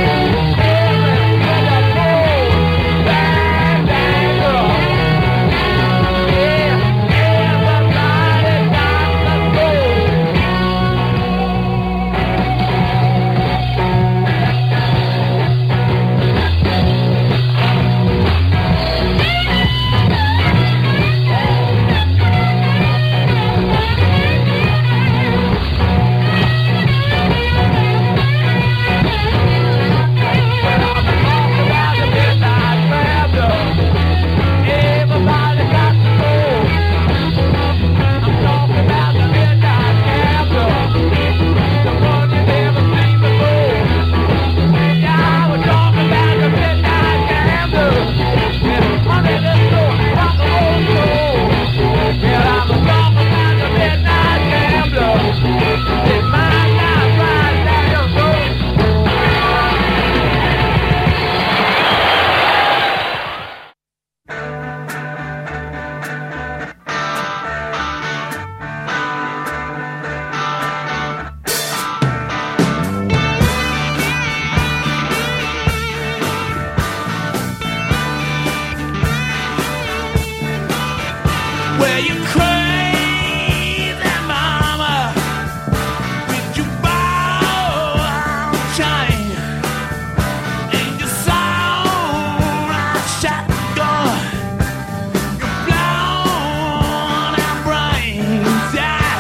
where you crazy mama, with your ball chain and your soul shotgun, your blown out brains, yeah.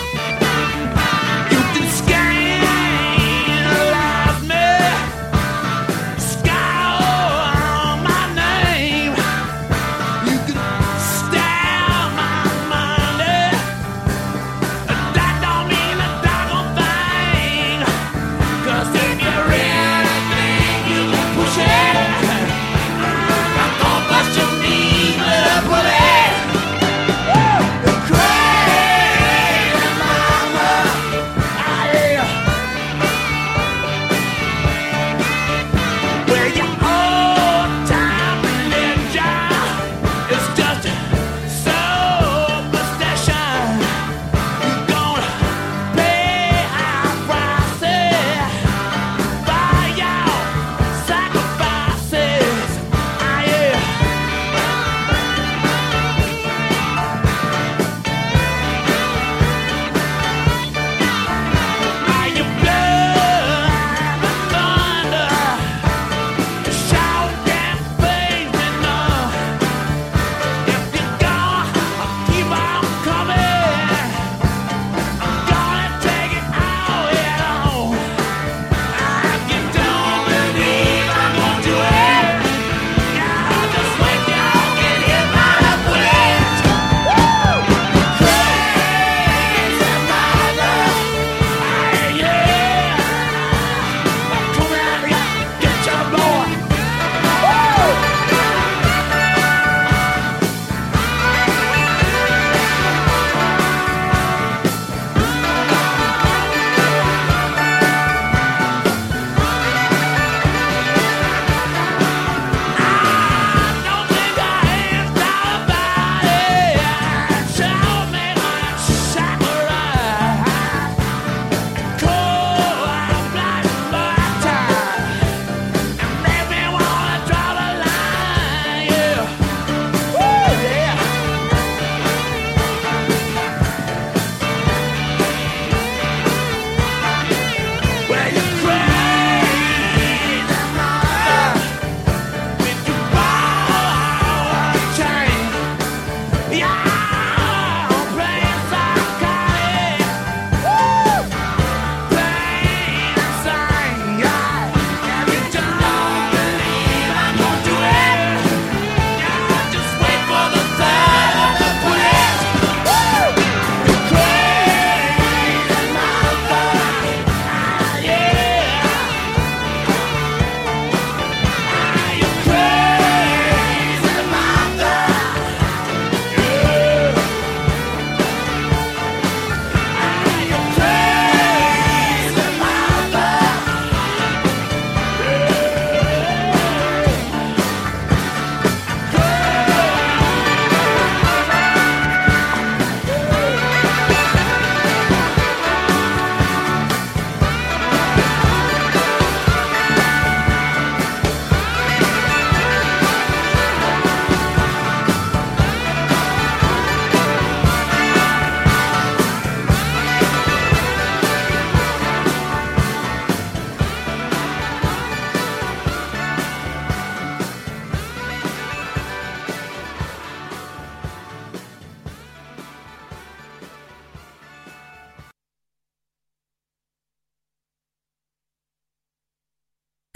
You can scandalize me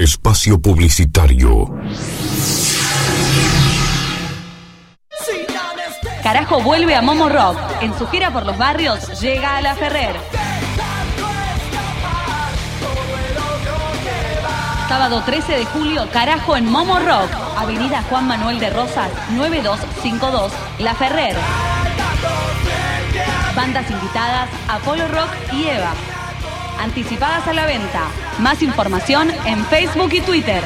espacio publicitario. Carajo vuelve a Momo Rock. En su gira por los barrios llega a La Ferrer. Sábado trece de julio, Carajo en Momo Rock. Avenida Juan Manuel de Rosas, nueve dos cinco dos, La Ferrer. Bandas invitadas, Apolo Rock y Eva. Anticipadas a la venta. Más información en Facebook y Twitter.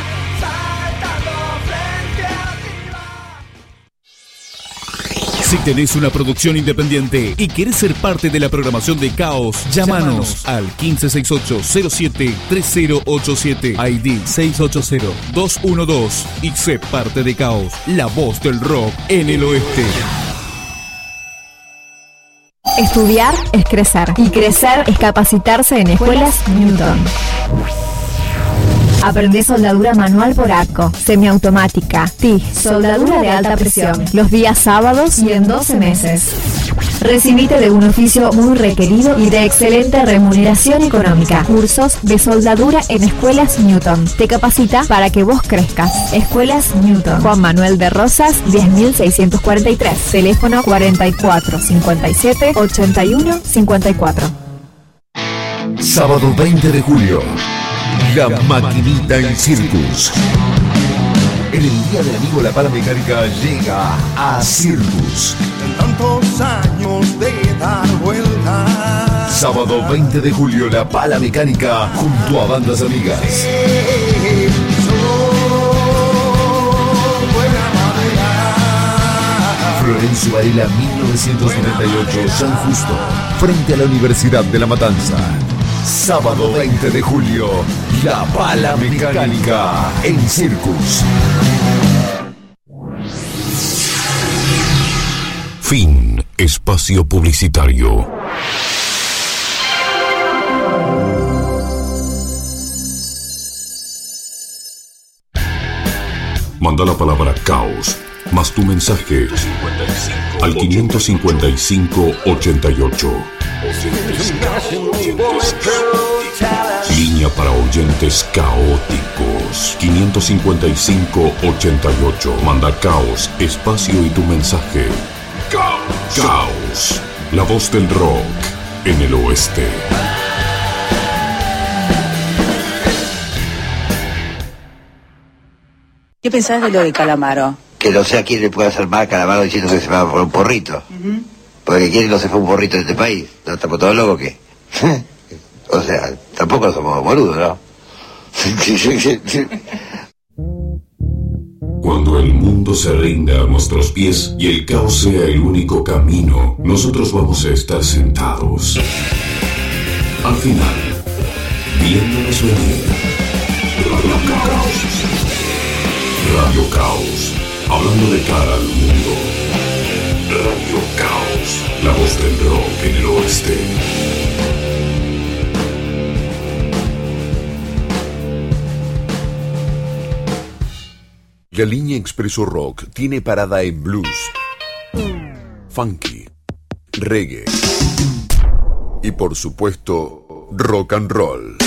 Si tenés una producción independiente y querés ser parte de la programación de Caos, llámanos al quince sesenta y ocho cero siete tres cero ocho siete, I D seis ocho cero dos uno dos y sé parte de Caos, la voz del rock en el oeste. Estudiar es crecer y crecer es capacitarse en Escuelas Newton. Aprende soldadura manual por arco, semiautomática, T I G, soldadura de alta presión, los días sábados y en doce meses. Recibite de un oficio muy requerido y de excelente remuneración económica. Cursos de soldadura en Escuelas Newton. Te capacita para que vos crezcas. Escuelas Newton. Juan Manuel de Rosas, diez mil seiscientos cuarenta y tres. Teléfono cuarenta y cuatro cincuenta y siete ochenta y uno cincuenta y cuatro. Sábado veinte de julio. La Maquinita en Circus. En el Día del Amigo la Pala Mecánica llega a Circus. Tantos años de dar vueltas. Sábado veinte de julio, La Pala Mecánica junto a bandas amigas. Florencio Varela, mil novecientos noventa y ocho, San Justo, frente a la Universidad de La Matanza. Sábado veinte de julio, La Pala Mecánica en Circus. Fin. Espacio publicitario. Manda la palabra caos más tu mensaje al quinientos cincuenta y cinco ochenta y ocho. Línea para oyentes caóticos. quinientos cincuenta y cinco ochenta y ocho. Manda caos, espacio y tu mensaje. Caos. Caos. La voz del rock en el oeste. ¿Qué pensás de lo de Calamaro? Que no sé a quién le puede hacer mal a Calamaro diciendo que se va por un porrito. Uh-huh. Porque quién no se fue un porrito de este país. ¿No estamos todos locos qué? O sea, tampoco somos boludos, ¿no? Cuando el mundo se rinda a nuestros pies y el caos sea el único camino, nosotros vamos a estar sentados. Al final, viéndonos venir. Radio Caos. Radio Caos. Hablando de cara al mundo. Radio Caos. La voz del rock en el oeste. La línea Expreso Rock tiene parada en blues, funky, reggae y por supuesto rock and roll.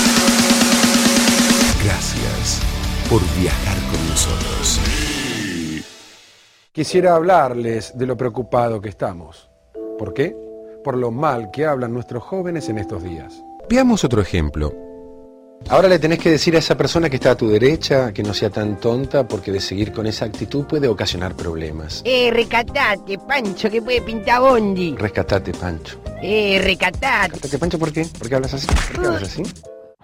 Gracias por viajar con nosotros. Quisiera hablarles de lo preocupado que estamos. ¿Por qué? Por lo mal que hablan nuestros jóvenes en estos días. Veamos otro ejemplo. Ahora le tenés que decir a esa persona que está a tu derecha que no sea tan tonta, porque de seguir con esa actitud puede ocasionar problemas. Eh, recatate, Pancho, que puede pintar bondi. Rescatate, Pancho. Eh, recatate. Rescatate, Pancho, ¿por qué? ¿Por qué hablas así? ¿Por qué hablas así?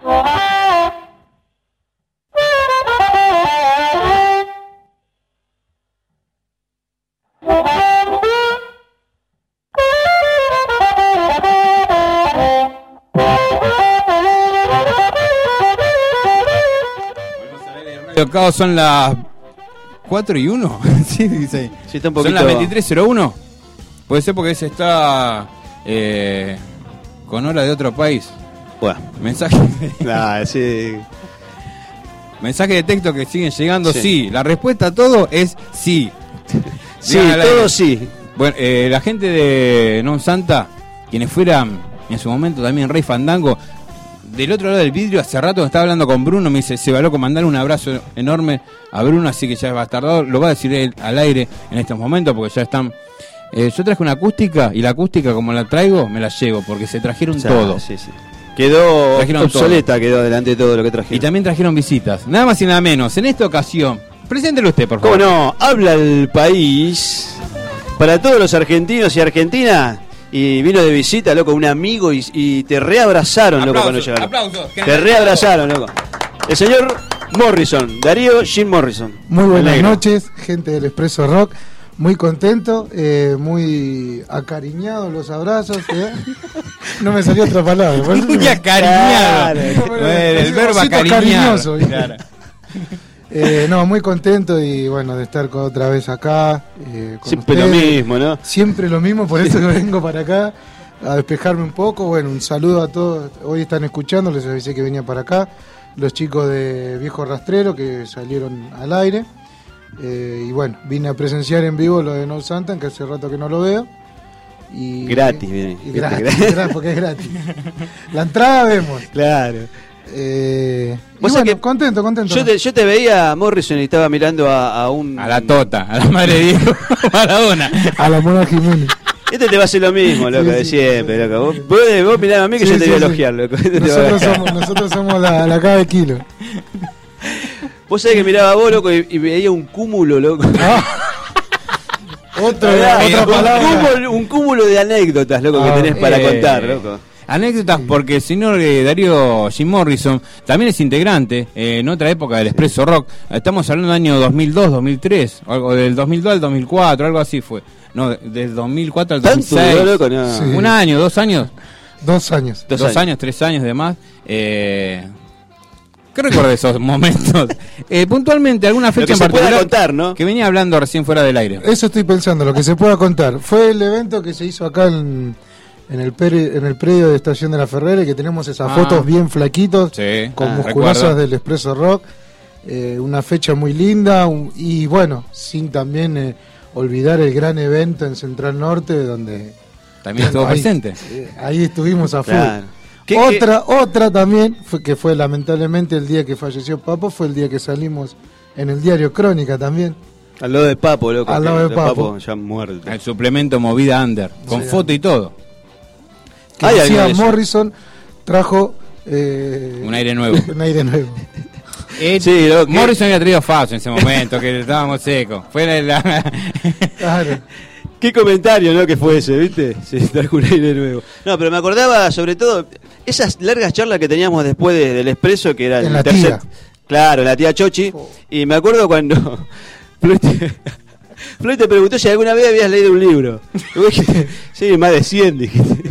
Caos son las cuatro y uno. Sí, dice. Sí, está un poquito... Son las veintitrés cero uno. Puede ser porque se está eh, con hora de otro país. Bueno, mensaje. Nah, sí. Mensaje de texto que siguen llegando. Sí. sí. La respuesta a todo es sí. Sí, Digan, todo la... sí. Bueno, eh, la gente de Non Santa, quienes fueran en su momento también Rey Fandango, del otro lado del vidrio, hace rato estaba hablando con Bruno, me dice, se va loco, mandar un abrazo enorme a Bruno, así que ya va a estar dado, lo va a decir él al aire en estos momentos, porque ya están... Eh, yo traje una acústica, y la acústica como la traigo, me la llevo, porque se trajeron O sea, todo. sí, sí. Quedó Trajeron obsoleta, todo. quedó delante de todo lo que trajeron. Y también trajeron visitas, nada más y nada menos. En esta ocasión, preséntelo usted, por ¿Cómo favor. no? Habla el país para todos los argentinos y argentinas. Y vino de visita, loco, un amigo y, y te reabrazaron, loco, cuando llegaron. Aplausos. Te reabrazaron, loco. El señor Morrison, Darío Jim Morrison. Muy buenas Negro. noches, gente del Expreso Rock. Muy contento, eh, muy acariñado los abrazos. ¿eh? No me salió otra palabra. por eso Muy me- acariñado. Claro. Bueno, el verbo Osito acariñado. cariñoso, ¿viste? Claro. Eh, no, muy contento y bueno, de estar con- otra vez acá. eh, con Siempre lo ustedes. mismo, ¿no? Siempre lo mismo, por eso que vengo para acá a despejarme un poco. Bueno, un saludo a todos. Hoy están escuchando, les avisé que venía para acá. Los chicos de Viejo Rastrero que salieron al aire. Eh, y bueno, vine a presenciar en vivo lo de No Santan, que hace rato que no lo veo. Y, Gratis, viene. y gratis, gratis, porque es gratis. La entrada vemos. Claro. Eh, y Vos bueno, sabés que contento, contento. Yo te, yo te veía a Morrison y estaba mirando a, a un... A la Tota, a la madre de Diego Maradona. A la Mona Jiménez. Este te va a hacer lo mismo, loco, Sí, de sí, siempre, loco. Vos, vos, vos mirá a mí que Sí, yo te sí, voy a sí. elogiar, loco. Este te va a- Nosotros somos, nosotros somos la, la cada kilo. Vos sabés que miraba a vos, loco, y, y veía un cúmulo, loco. Otra, Mirá, otra un, palabra. cúmulo, un cúmulo de anécdotas, loco, que Ah, tenés para eh, contar, loco. Anécdotas, porque el señor eh, Darío Jim Morrison también es integrante eh, en otra época del Expreso Rock. Estamos hablando del año dos mil dos, dos mil tres, o algo del dos mil dos al dos mil cuatro, algo así fue. No, de- del dos mil cuatro al dos mil ¿Tanto seis. duró, loco? No. Sí. Un año, dos años. Dos años. Dos, Dos años. años. tres años de más. Eh, ¿Qué recuerda de esos momentos? Eh, puntualmente, alguna fecha que en se pueda particular contar, ¿no? que venía hablando recién fuera del aire. Eso estoy pensando, lo que se pueda contar. Fue el evento que se hizo acá en, en, el, peri- en el predio de Estación de la Ferrera, y que tenemos esas Ah. fotos bien flaquitos, Sí, con ah, musculosas recuerdo. del Expreso Rock. Eh, una fecha muy linda, un- y bueno, sin también eh, olvidar el gran evento en Central Norte, donde También estuvo ahí, presente. eh, ahí estuvimos a full. Claro. ¿Qué- Otra, otra también, fue que fue lamentablemente el día que falleció Papo, fue el día que salimos en el diario Crónica también. Al lado de Papo, loco. Al lado que- de Papo. ya muerto. El suplemento Movida Under, con Sí, foto y todo. Que Hay algo decía de eso. Morrison trajo eh, Un aire nuevo. un aire nuevo. Eh, Sí, lo que- Morrison había traído Fausto en ese momento, que estábamos secos. Fue la, la- Claro. Qué comentario, ¿no? Que fue ese, ¿viste? Se trajo un aire nuevo. No, pero me acordaba sobre todo esas largas charlas que teníamos después de- del Expreso, que era En el la tercer. tía. Claro, la tía Chochi. Y me acuerdo cuando Floyd te, Floyd te preguntó si alguna vez habías leído un libro. Y vos dijiste, sí, más de cien, dijiste.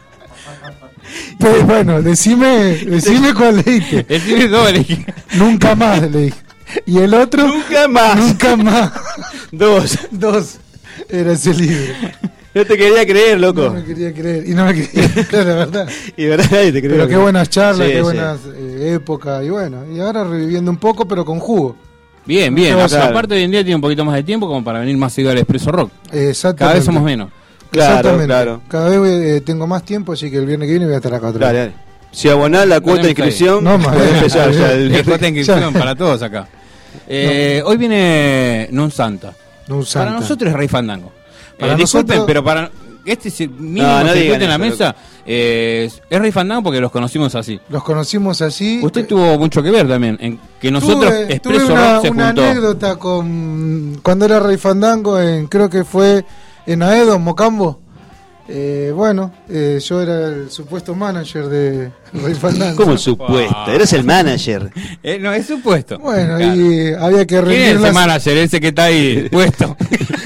Pero bueno, decime, decime cuál leíste. Decime doble. Nunca más le dije. Y el otro, Nunca más. nunca más. Dos. Dos. Era ese libro. No te quería creer, loco. No me quería creer. Y no me quería creer, la verdad. Y verdad nadie te creyó. Pero qué buenas charlas, Sí, qué sí. buenas eh, épocas. Y bueno, y ahora reviviendo un poco, pero con jugo. Bien, bien. Claro. O sea, aparte hoy en día tiene un poquito más de tiempo como para venir más seguido al Expreso Rock. Exactamente. Cada vez somos menos. Claro, Exactamente. claro. Cada vez eh, tengo más tiempo, así que el viernes que viene voy a estar acá otra Dale, vez. dale. Si abonás la cuota de Tenemos inscripción, No, más podés bien. empezar ya el- Es cuota de inscripción Ya. para todos acá. Eh, Hoy viene Non Santa. No, Para Santa. nosotros es Rey Fandango. Para Eh, disculpen, nosotros- pero para este es el mínimo No, no que digan en la eso, mesa eh, es Rey Fandango porque los conocimos así. Los conocimos así. Usted tuvo mucho que ver también en que nosotros Tuve- Expreso tuve una, Rock se una juntó. anécdota con cuando era Rey Fandango, en, creo que fue en Aedo, en Mocambo. Eh, bueno, eh, yo era el supuesto manager de Rey Fandango. ¿Cómo supuesto? Eres el manager. Eh, no, es supuesto. Bueno, Claro. y había que ¿Quién es rendir ese las... manager? Ese que está ahí puesto.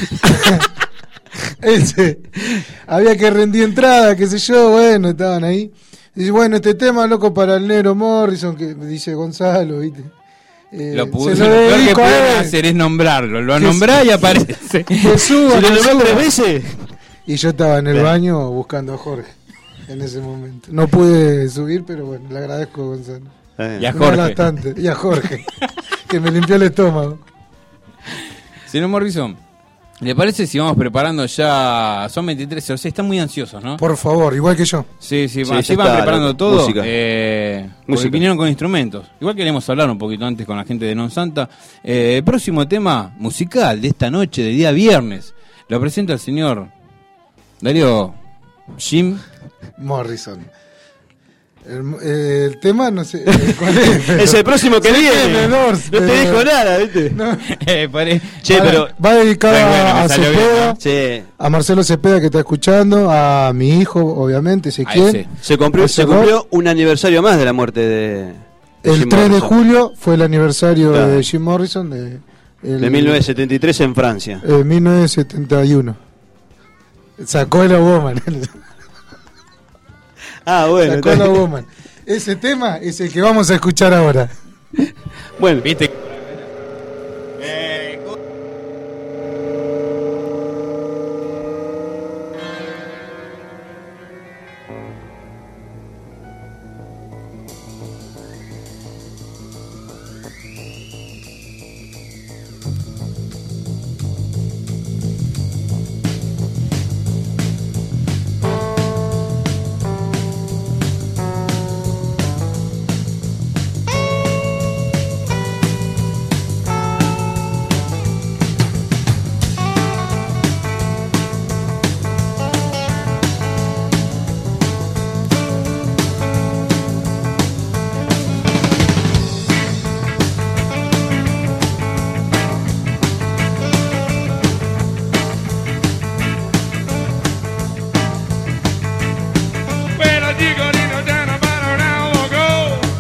Ese. Había que rendir entrada, qué sé yo, bueno, estaban ahí. Dice, bueno, este tema, loco, para el negro Morrison, que me dice Gonzalo, ¿viste? Eh, Lo, pude, se lo lo peor que dedico a pueden él. hacer es nombrarlo. Lo Que nombrá su- y aparece. Que suba, ¿Se lo que nombró suba. tres veces? Y yo estaba en el Bien. baño buscando a Jorge en ese momento. No pude subir, pero bueno, le agradezco a Gonzalo. Y a Me Jorge. bastante. Y a Jorge, que me limpió el estómago. Señor Morrison, ¿Le parece si vamos preparando ya? Son veintitrés, o sea, están muy ansiosos, ¿no? Por favor, igual que yo. Sí, sí, Sí, va- ya así van está, preparando loco. todo. Música. Eh, porque Música. vinieron con instrumentos. Igual queríamos hablar un poquito antes con la gente de Non Santa. Eh, el próximo tema musical de esta noche, de día viernes, lo presenta el señor Darío Jim Morrison. El, eh, el tema, no sé eh, cuál es. pero- Es el próximo que Sí, viene. el Doors, No te pero- dijo nada, ¿viste? No. Eh, pare- Che, va, pero. va dedicado Bueno, bueno, me a salió Cepeda, bien, ¿no? Sí. a Marcelo Cepeda que está escuchando, a mi hijo, obviamente, Ezequiel. Se cumplió, se cumplió un aniversario más de la muerte de. de El Jim tres de Morrison. julio fue el aniversario Claro. de Jim Morrison de, el- De mil novecientos setenta y tres en Francia. eh, mil novecientos setenta y uno. Sacó el Woman. Ah, bueno. Sacó está la bien. Woman. Ese tema es el que vamos a escuchar ahora. Bueno, viste. Well, I dig a little down about an hour ago.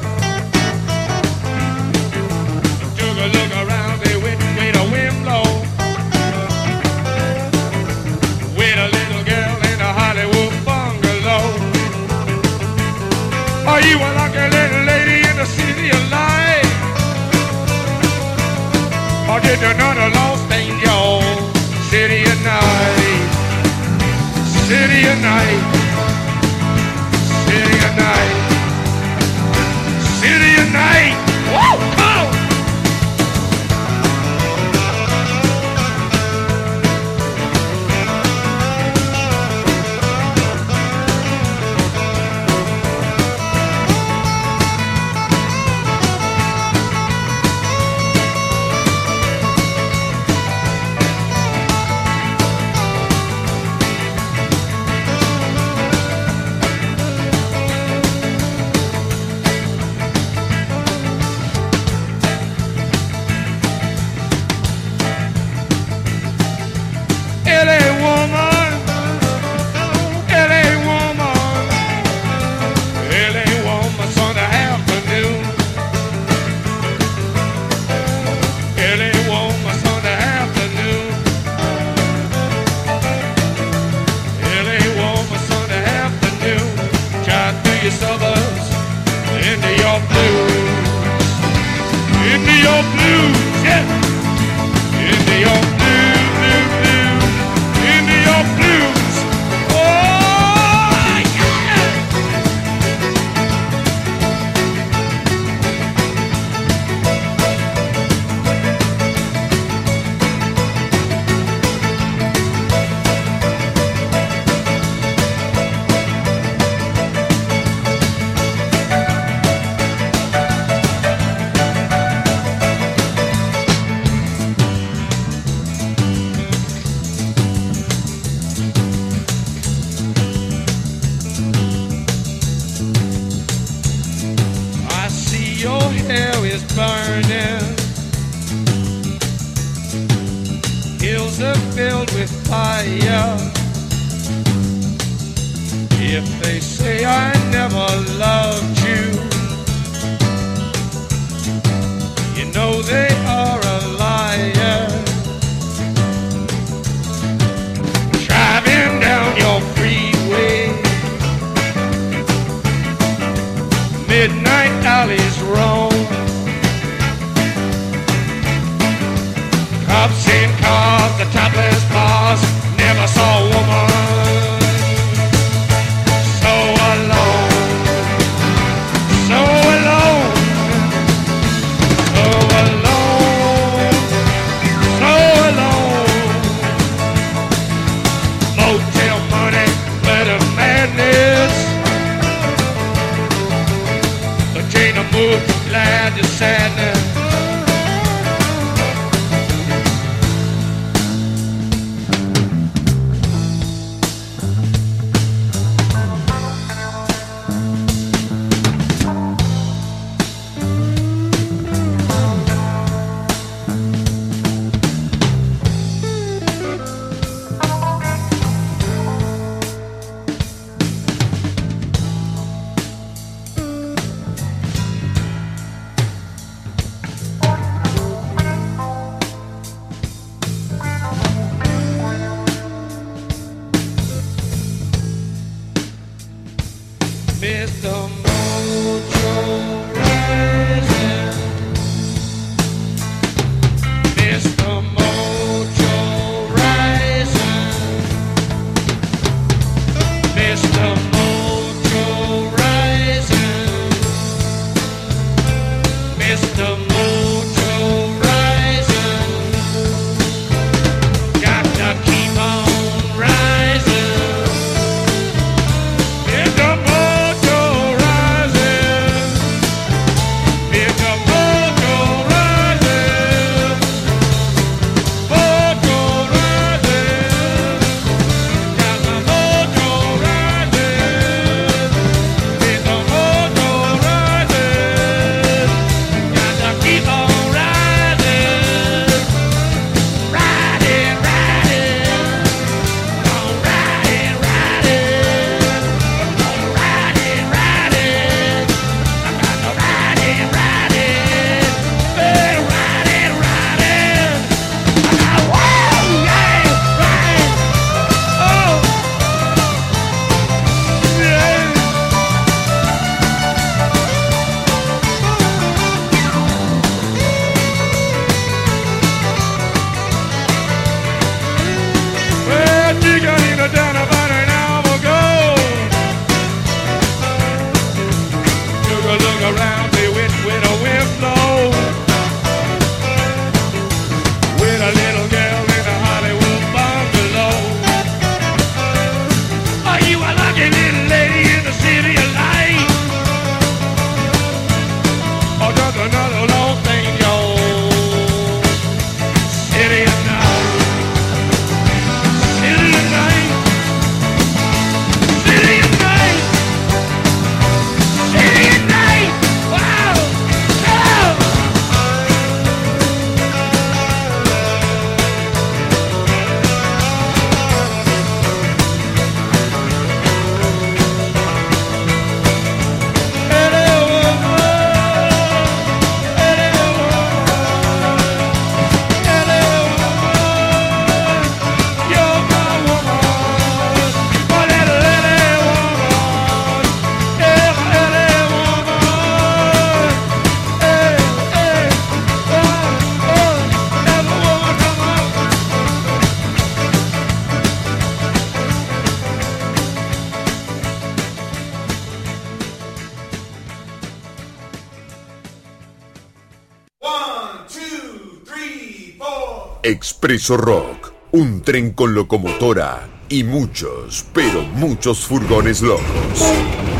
Took a look around, they went with a wind blow. With a little girl in a Hollywood bungalow. Are you a lucky little lady in the city of light? Or did you know the lost angel? City of night, city of night. City of night, city of night. Woo! Oh! L A woman, L A woman, L A woman Sunday afternoon. L A woman Sunday afternoon. L A woman Sunday afternoon. Drive through your suburbs into your blues, into your blues, yeah, into your blues, blue, blue, into your blues. Oh, yeah. I see your hair is burning. Hills are filled with fire. If they say I never loved you, you know they are a liar. Driving down your freeway, midnight alleys roam. Cops in cars, the topless bars, never saw a woman so alone, madness. Mister Mojo Rising, Mister Mojo Rising, Mister Mojo Rising, Mister Mojo Rising, got to keep on rising. Mister Mojo rising, Mister Mojo rising, Mojo rising, got my mojo rising, Mister Mojo rising, got to keep on rising, riding, riding, on riding, riding. Riding, riding, I got no riding, riding, hey, riding, riding, I got whoa, yeah, riding, oh, yeah. Well, she got in down about an hour ago. Took a look around, see which way the wind blows. With a little girl in a Hollywood bungalow. Are you a lucky little lady in the city of light? Or just another long thing, yo? City of night. City of night. City of night. City of night. Wow. Oh. Expreso Rock, un tren con locomotora y muchos, pero muchos furgones locos.